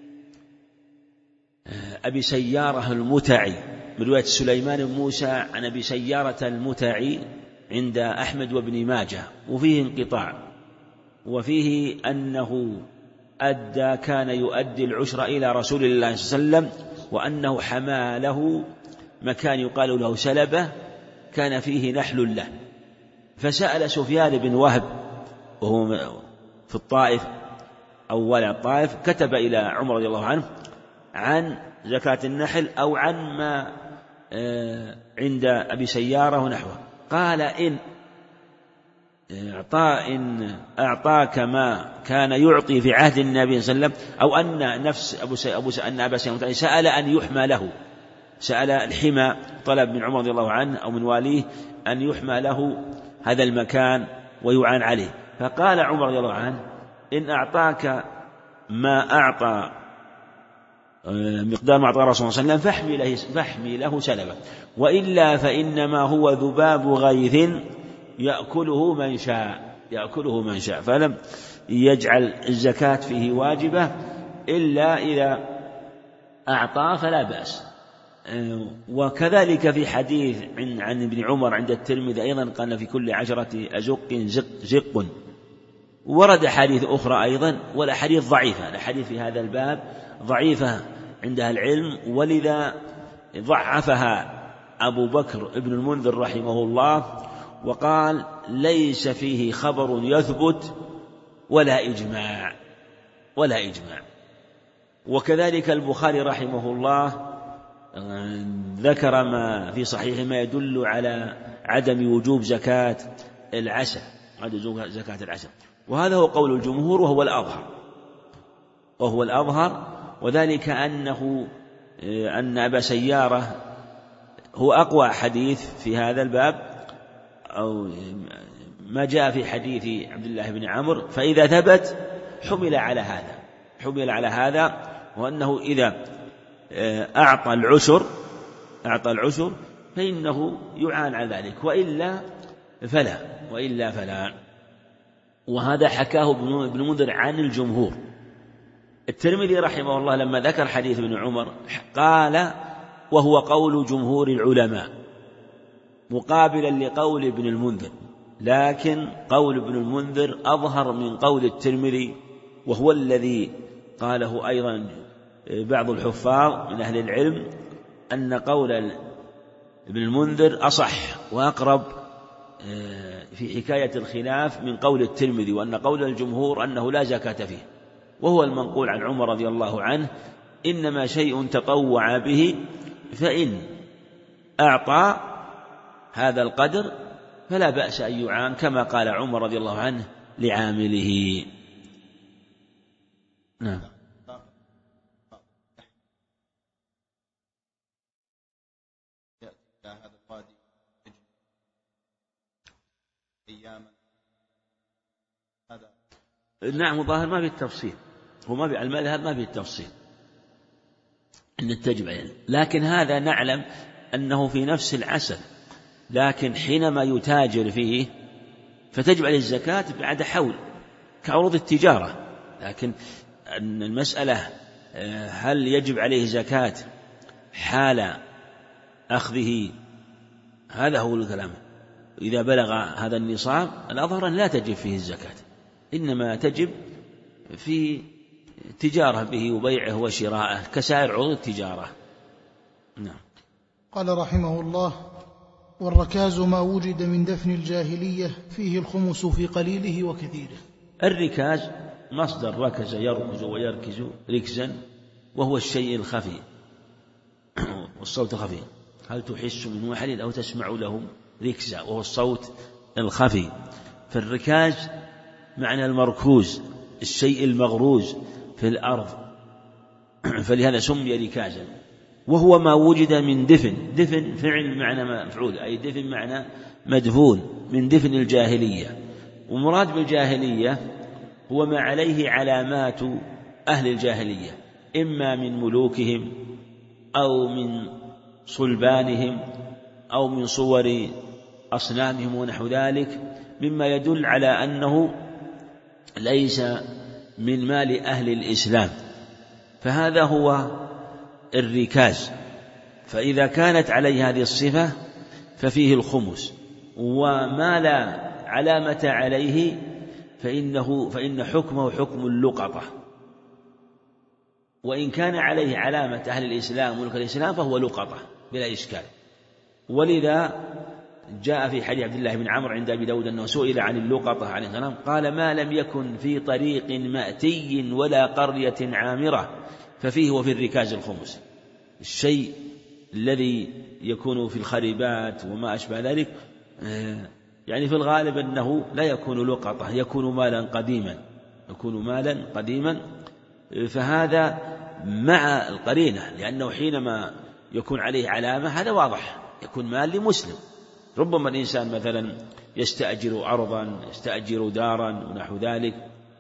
أبي سيارة المتعي من رواية سليمان بن موسى عن أبي سيارة المتعي عند أحمد وابن ماجه، وفيه انقطاع، وفيه أنه كان يؤدي العشر إلى رسول الله صلى الله عليه وسلم، وأنه حماله مكان يقال له سلبة كان فيه نحل له، فسأل سفيان بن وهب وهو في الطائف أو والع الطائف، كتب إلى عمر رضي الله عنه عن زكاة النحل أو عن ما عند أبي سيارة ونحوه، قال إن أعطاك ما كان يعطي في عهد النبي صلى الله عليه وسلم، أو أن نفس أن أبا سيارة سأل أن يحمى له، سأل الحمى، طلب من عمر رضي الله عنه أو من واليه أن يحمى له هذا المكان ويعان عليه، فقال عمر رضي الله عنه إن أعطاك ما أعطى مقدار ما أعطى رسول الله صلى الله عليه وسلم فاحمي له سلبة، وإلا فإنما هو ذباب غيث يأكله من شاء، فلم يجعل الزكاة فيه واجبة إلا إذا أعطى فلا بأس. وكذلك في حديث عن ابن عمر عند الترمذي أيضا قال في كل 10 أزق زق. ورد حديث أخرى أيضا، والأحاديث ضعيفة، الأحاديث في هذا الباب ضعيفة عند أهل العلم، ولذا ضعفها أبو بكر ابن المنذر رحمه الله، وقال ليس فيه خبر يثبت ولا إجماع. وكذلك البخاري رحمه الله ذكر ما في صحيح ما يدل على عدم وجوب زكاة العسل، وهذا هو قول الجمهور وهو الأظهر، وذلك أن أبا سيارة هو أقوى حديث في هذا الباب، أو ما جاء في حديث عبد الله بن عمرو، فإذا ثبت حمل على هذا، وأنه إذا أعطى العشر فإنه يعان على ذلك، وإلا فلا. وهذا حكاه ابن منذر عن الجمهور. الترمذي رحمه الله لما ذكر حديث ابن عمر قال وهو قول جمهور العلماء مقابلا لقول ابن المنذر، لكن قول ابن المنذر أظهر من قول الترمذي، وهو الذي قاله أيضا بعض الحفاظ من أهل العلم، أن قول ابن المنذر أصح وأقرب في حكاية الخلاف من قول الترمذي، وأن قول الجمهور أنه لا زكاة فيه، وهو المنقول عن عمر رضي الله عنه إنما شيء تطوع به، فإن أعطى هذا القدر فلا بأس أن يعان، كما قال عمر رضي الله عنه لعامله. نعم. نعم، ظاهر ما في التفصيل، هو ما في المذهب ما في التفصيل أن تجب عليه، لكن هذا نعلم أنه في نفس العسل، لكن حينما يتاجر فيه فتجب عليه الزكاة بعد حول كعروض التجارة، لكن المسألة هل يجب عليه زكاة حال أخذه، هذا هو الكلام. إذا بلغ هذا النصاب الأظهر أن لا تجب فيه الزكاة، إنما تجب في تجارة به وبيعه وشراءه كسائر عروض التجارة. نعم. قال رحمه الله: والركاز ما وجد من دفن الجاهلية فيه الخمس في قليله وكثيره. الركاز مصدر ركز يركز ويركز ركزا، وهو الشيء الخفي والصوت خفي، هل تحس منه حليل أو تسمع له ركزا، وهو الصوت الخفي. فالركاز معنى المركوز، الشيء المغروز في الأرض، فلهذا سمي ركازا. وهو ما وجد من دفن فعل معنى مفعول، أي دفن معنى مدفون، من دفن الجاهلية. ومراد بالجاهلية هو ما عليه علامات أهل الجاهلية، إما من ملوكهم أو من صلبانهم أو من صور أصنامهم ونحو ذلك، مما يدل على أنه ليس من مال أهل الإسلام، فهذا هو الركاز. فإذا كانت عليه هذه الصفة ففيه الخمس، وما لا علامة عليه فإن حكمه حكم اللقطة، وإن كان عليه علامة أهل الإسلام ملك الإسلام فهو لقطة بلا إشكال. ولذا جاء في حديث عبد الله بن عمرو عند أبي داود أنه سئل عن اللقطة عليه السلام قال: ما لم يكن في طريق مأتي ولا قرية عامرة ففيه وفي الركاز الخمس. الشيء الذي يكون في الخريبات وما أشبه ذلك يعني في الغالب أنه لا يكون لقطة، يكون مالا قديما، فهذا مع القرينة، لأنه حينما يكون عليه علامة هذا واضح يكون مال لمسلم. ربما الإنسان مثلا يستأجر أرضا، يستأجر دارا ونحو ذلك،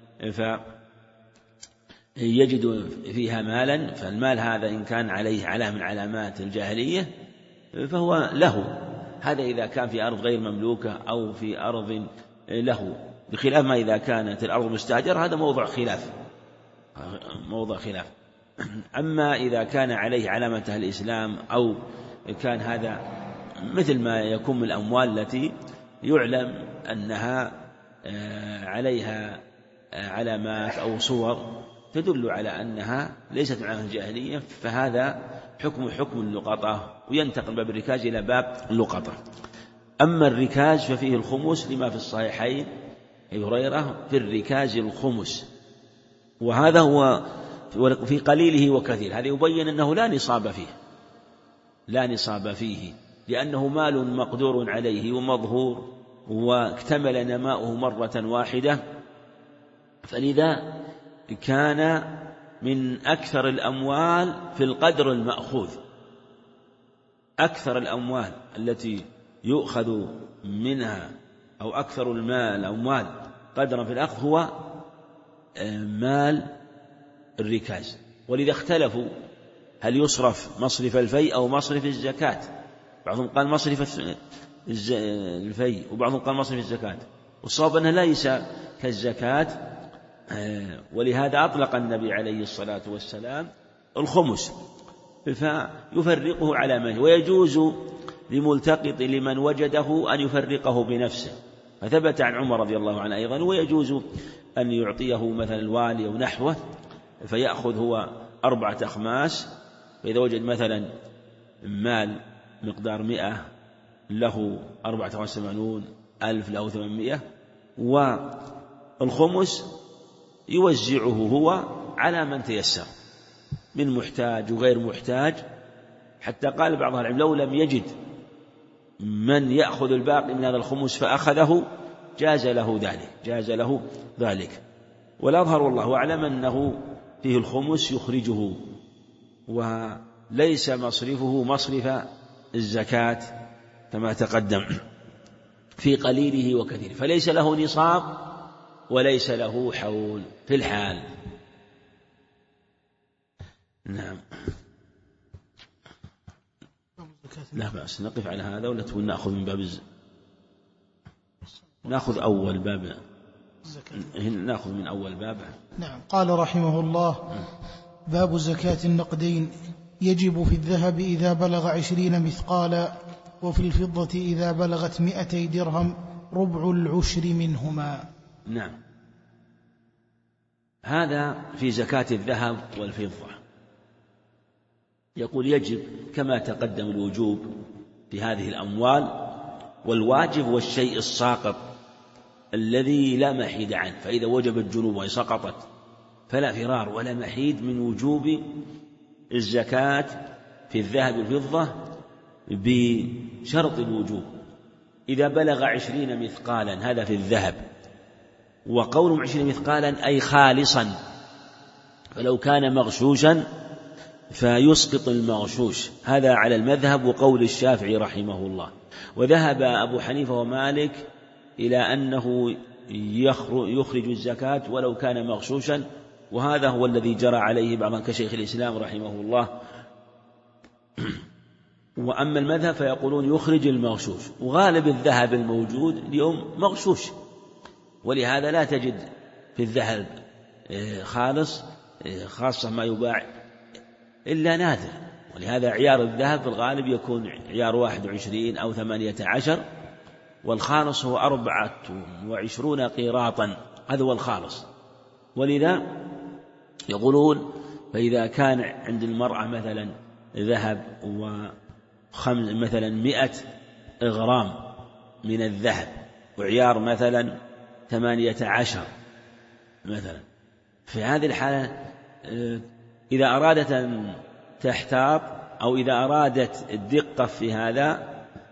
فيجد فيها مالا، فالمال هذا إن كان عليه علامة من علامات الجاهلية فهو له، هذا إذا كان في أرض غير مملوكة أو في أرض له، بخلاف ما إذا كانت الأرض مستأجرة، هذا موضع خلاف. أما إذا كان عليه علامة أهل الإسلام أو كان هذا مثل ما يكون من الأموال التي يعلم أنها عليها علامات أو صور تدل على أنها ليست من علامة الجاهلية، فهذا حكم اللقطة، وينتقل باب الركاز إلى باب اللقطة. أما الركاز ففيه الخمس لما في الصحيحين أبي هريرة في الركاز الخمس، وهذا هو في قليله وكثير. هذا يبين أنه لا نصاب فيه لأنه مال مقدور عليه ومظهور واكتمل نماؤه مرة واحدة، فلذا كان من أكثر الأموال في القدر المأخوذ. أكثر الأموال التي يؤخذ منها أو أكثر الأموال قدرا في الأخذ هو مال الركاز. ولذا اختلفوا هل يصرف مصرف الفيء أو مصرف الزكاة، بعضهم قال مصرف الفيء وبعضهم قال مصرف الزكاة، والصواب أنه ليس كالزكاة، ولهذا أطلق النبي عليه الصلاة والسلام الخمس، فيفرقه على من، ويجوز لملتقط لمن وجده أن يفرقه بنفسه، فثبت عن عمر رضي الله عنه أيضا، ويجوز أن يعطيه مثلا الوالي أو نحوه فيأخذ هو 4 أخماس، فإذا وجد مثلا مال مقدار 100 له 84,000 له 800، والخمس يوزعه هو على من تيسر من محتاج وغير محتاج، حتى قال بعض العلماء لو لم يجد من يأخذ الباقي من هذا الخمس فأخذه جاز له ذلك. والأظهر والله أعلم أنه فيه الخمس يخرجه، وليس مصرفه مصرف الزكاة كما تقدم في قليله وكثيره، فليس له نصاب وليس له حول في الحال. نعم، لا بأس نقف على هذا، ولا تقول نأخذ من باب نأخذ أول باب، نأخذ من أول باب. نعم. قال رحمه الله: باب زكاة النقدين. يجب في الذهب إذا بلغ 20 مثقالا، وفي الفضة إذا بلغت 200 درهم ربع العشر منهما. نعم، هذا في زكاة الذهب والفضة. يقول يجب كما تقدم الوجوب في هذه الأموال، والواجب والشيء الساقط الذي لا محيد عنه، فإذا وجبت جنوبها سقطت فلا فرار ولا محيد من وجوب الزكاة في الذهب والفضة بشرط الوجوب. إذا بلغ 20 مثقالا هذا في الذهب، وقولهم 20 مثقالا أي خالصا، فلو كان مغشوشا فيسقط المغشوش، هذا على المذهب وقول الشافعي رحمه الله. وذهب أبو حنيفة ومالك إلى أنه يخرج الزكاة ولو كان مغشوشا، وهذا هو الذي جرى عليه بعض كشيخ الإسلام رحمه الله. وأما المذهب فيقولون يخرج المغشوش، وغالب الذهب الموجود اليوم مغشوش، ولهذا لا تجد في الذهب خالص خاصة ما يباع إلا نادر، ولهذا عيار الذهب في الغالب يكون عيار 21 أو 18، والخالص هو 24 قيراطا، هذا هو الخالص. ولذا يقولون فإذا كان عند المرأة مثلا ذهب مثلا 100 غرام من الذهب وعيار مثلا 18 مثلا، في هذه الحالة إذا أرادت أن تحتاط أو إذا أرادت الدقة في هذا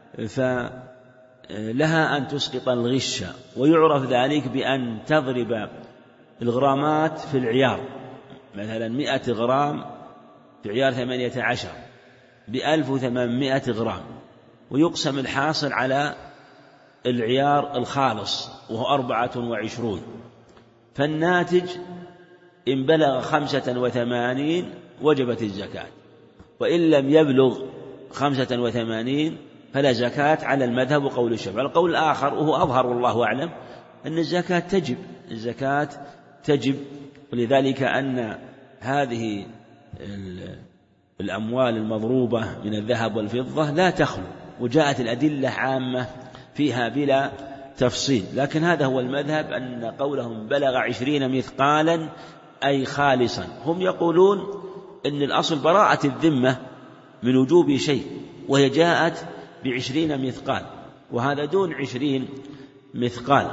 فلها أن تسقط الغش، ويعرف ذلك بأن تضرب الغرامات في العيار، مثلا 100 غرام في عيار 18 ب1800 غرام، ويقسم الحاصل على العيار الخالص وهو 24، فالناتج إن بلغ 85 وجبت الزكاة، وإن لم يبلغ 85 فلا زكاة على المذهب وقول الشافعي. القول الآخر وهو أظهر والله أعلم أن الزكاة تجب، الزكاة تجب، ولذلك أن هذه الأموال المضروبة من الذهب والفضة لا تخلو، وجاءت الأدلة عامة فيها بلا تفصيل، لكن هذا هو المذهب أن قولهم بلغ 20 مثقالا أي خالصا. هم يقولون أن الأصل براءة الذمة من وجوب شيء، وهي جاءت ب20 مثقال، وهذا دون 20 مثقال.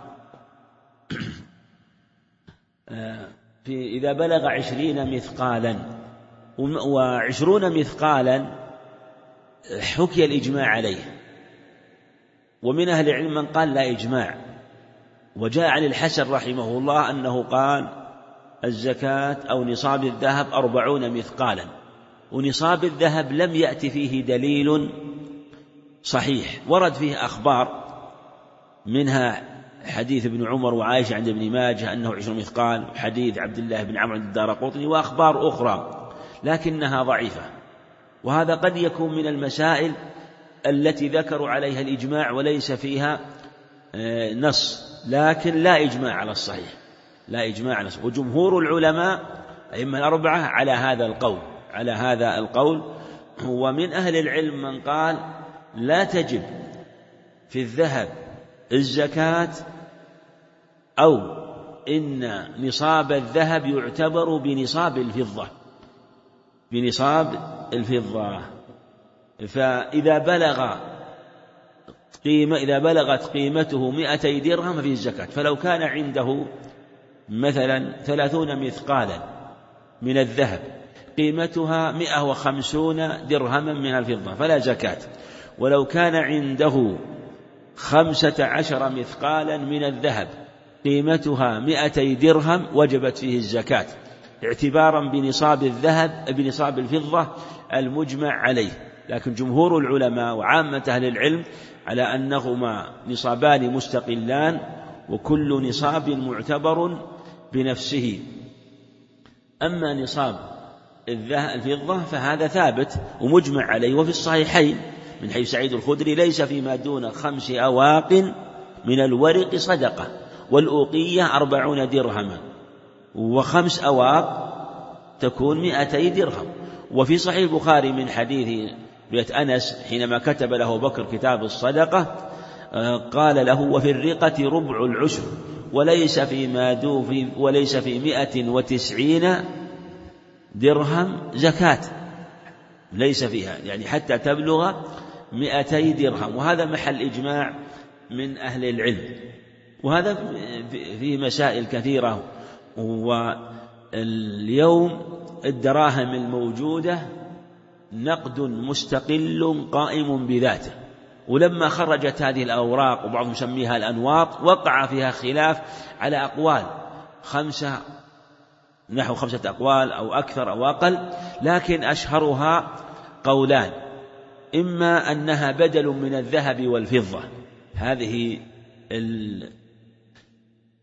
إذا بلغ 20 مثقالا و20 مثقالا حكي الإجماع عليه، ومن أهل العلم من قال لا إجماع، وجاء عن الحسن رحمه الله أنه قال الزكاة أو نصاب الذهب 40 مثقالا، ونصاب الذهب لم يأتي فيه دليل صحيح، ورد فيه أخبار منها حديث ابن عمر وعائشة عند ابن ماجه أنه 20 مثقال، وحديث عبد الله بن عمرو عند الدارقطني، وأخبار أخرى لكنها ضعيفة. وهذا قد يكون من المسائل التي ذكروا عليها الإجماع وليس فيها نص، لكن لا إجماع على الصحيح، لا إجماع على الصحيح. وجمهور العلماء أئمة الأربعة على هذا القول. ومن أهل العلم من قال لا تجب في الذهب الزكاة، أو إن نصاب الذهب يعتبر بنصاب الفضة، فإذا بلغت قيمته 200 درهم في الزكاة، فلو كان عنده مثلا 30 مثقالا من الذهب قيمتها 150 درهما من الفضة فلا زكاة، ولو كان عنده 15 مثقالا من الذهب قيمتها 200 درهم وجبت فيه الزكاة، اعتبارا بنصاب الفضة المجمع عليه. لكن جمهور العلماء وعامة أهل العلم على أنهما نصابان مستقلان، وكل نصاب معتبر بنفسه. أما نصاب الفضة فهذا ثابت ومجمع عليه، وفي الصحيحين من حيث سعيد الخدري ليس فيما دون 5 أواق من الورق صدقة، والأوقية 40 درهما، و5 أواق تكون 200 درهم. وفي صحيح البخاري من حديث بيت أنس حينما كتب له بكر كتاب الصدقة قال له وفي الرقة ربع العشر وليس في 190 درهم زكاة، ليس فيها يعني حتى تبلغ 200 درهم، وهذا محل إجماع من أهل العلم. وهذا فيه مسائل كثيرة. واليوم الدراهم الموجودة نقد مستقل قائم بذاته، ولما خرجت هذه الأوراق وبعضهم يسميها الأنواط وقع فيها خلاف على أقوال، نحو 5 أقوال أو أكثر أو أقل، لكن أشهرها قولان: إما أنها بدل من الذهب والفضة، هذه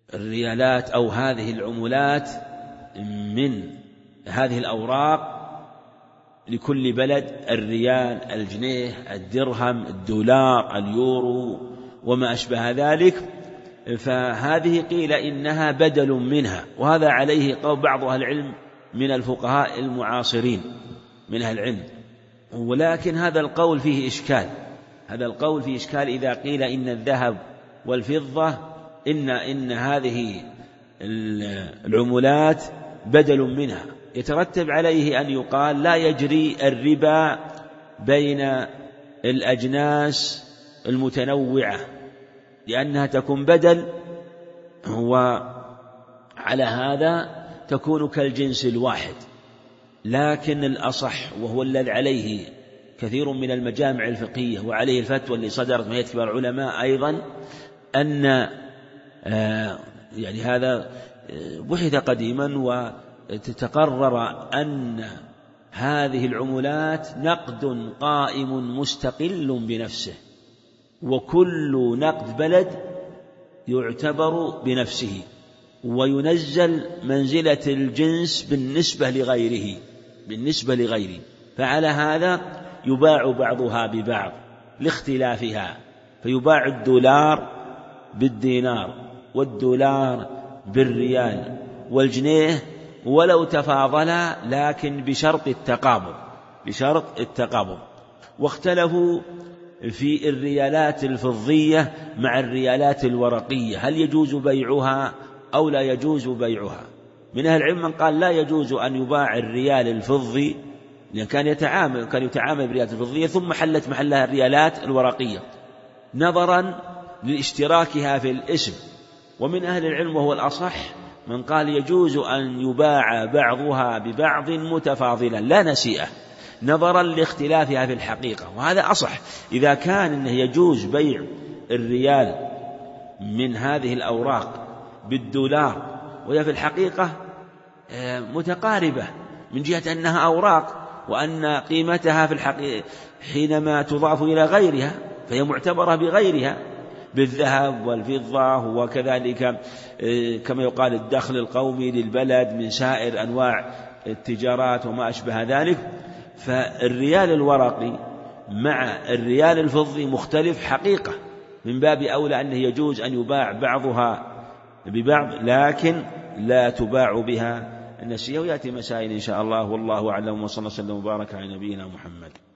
الريالات أو هذه العملات من هذه الأوراق لكل بلد: الريال، الجنيه، الدرهم، الدولار، اليورو وما أشبه ذلك. فهذه قيل إنها بدل منها، وهذا عليه قول بعض أهل العلم من الفقهاء المعاصرين من أهل العلم، ولكن هذا القول فيه إشكال إذا قيل إن الذهب والفضة إن هذه العملات بدل منها، يترتب عليه أن يقال لا يجري الربا بين الأجناس المتنوعة لأنها تكون بدل، وعلى هذا تكون كالجنس الواحد. لكن الأصح، وهو الذي عليه كثير من المجامع الفقهية وعليه الفتوى اللي صدرت من هيئة كبار العلماء أيضا، أن يعني هذا بحث قديما وتقرر أن هذه العملات نقد قائم مستقل بنفسه، وكل نقد بلد يعتبر بنفسه وينزل منزلة الجنس بالنسبة لغيره. فعلى هذا يباع بعضها ببعض لاختلافها، فيباع الدولار بالدينار والدولار بالريال والجنيه ولو تفاضلا، لكن بشرط التقابض. واختلفوا في الريالات الفضية مع الريالات الورقية، هل يجوز بيعها أو لا يجوز بيعها؟ من أهل العلم من قال لا يجوز أن يباع الريال الفضي، لأن كان يتعامل بالريالات الفضية ثم حلت محلها الريالات الورقية نظرا لاشتراكها في الاسم. ومن أهل العلم وهو الأصح من قال يجوز أن يباع بعضها ببعض متفاضلا لا نسيئة، نظرا لاختلافها في الحقيقة، وهذا أصح. إذا كان إنه يجوز بيع الريال من هذه الأوراق بالدولار وهي في الحقيقة متقاربة من جهة أنها أوراق، وأن قيمتها في الحقيقة حينما تضاف إلى غيرها فهي معتبرة بغيرها بالذهب والفضة، وكذلك كما يقال الدخل القومي للبلد من سائر أنواع التجارات وما أشبه ذلك. فالريال الورقي مع الريال الفضي مختلف حقيقة، من باب أولى أنه يجوز أن يباع بعضها ببعض، لكن لا تباع بها النسيئة. ويأتي مسائل إن شاء الله، والله أعلم، وصلى الله وسلم وبارك على نبينا محمد.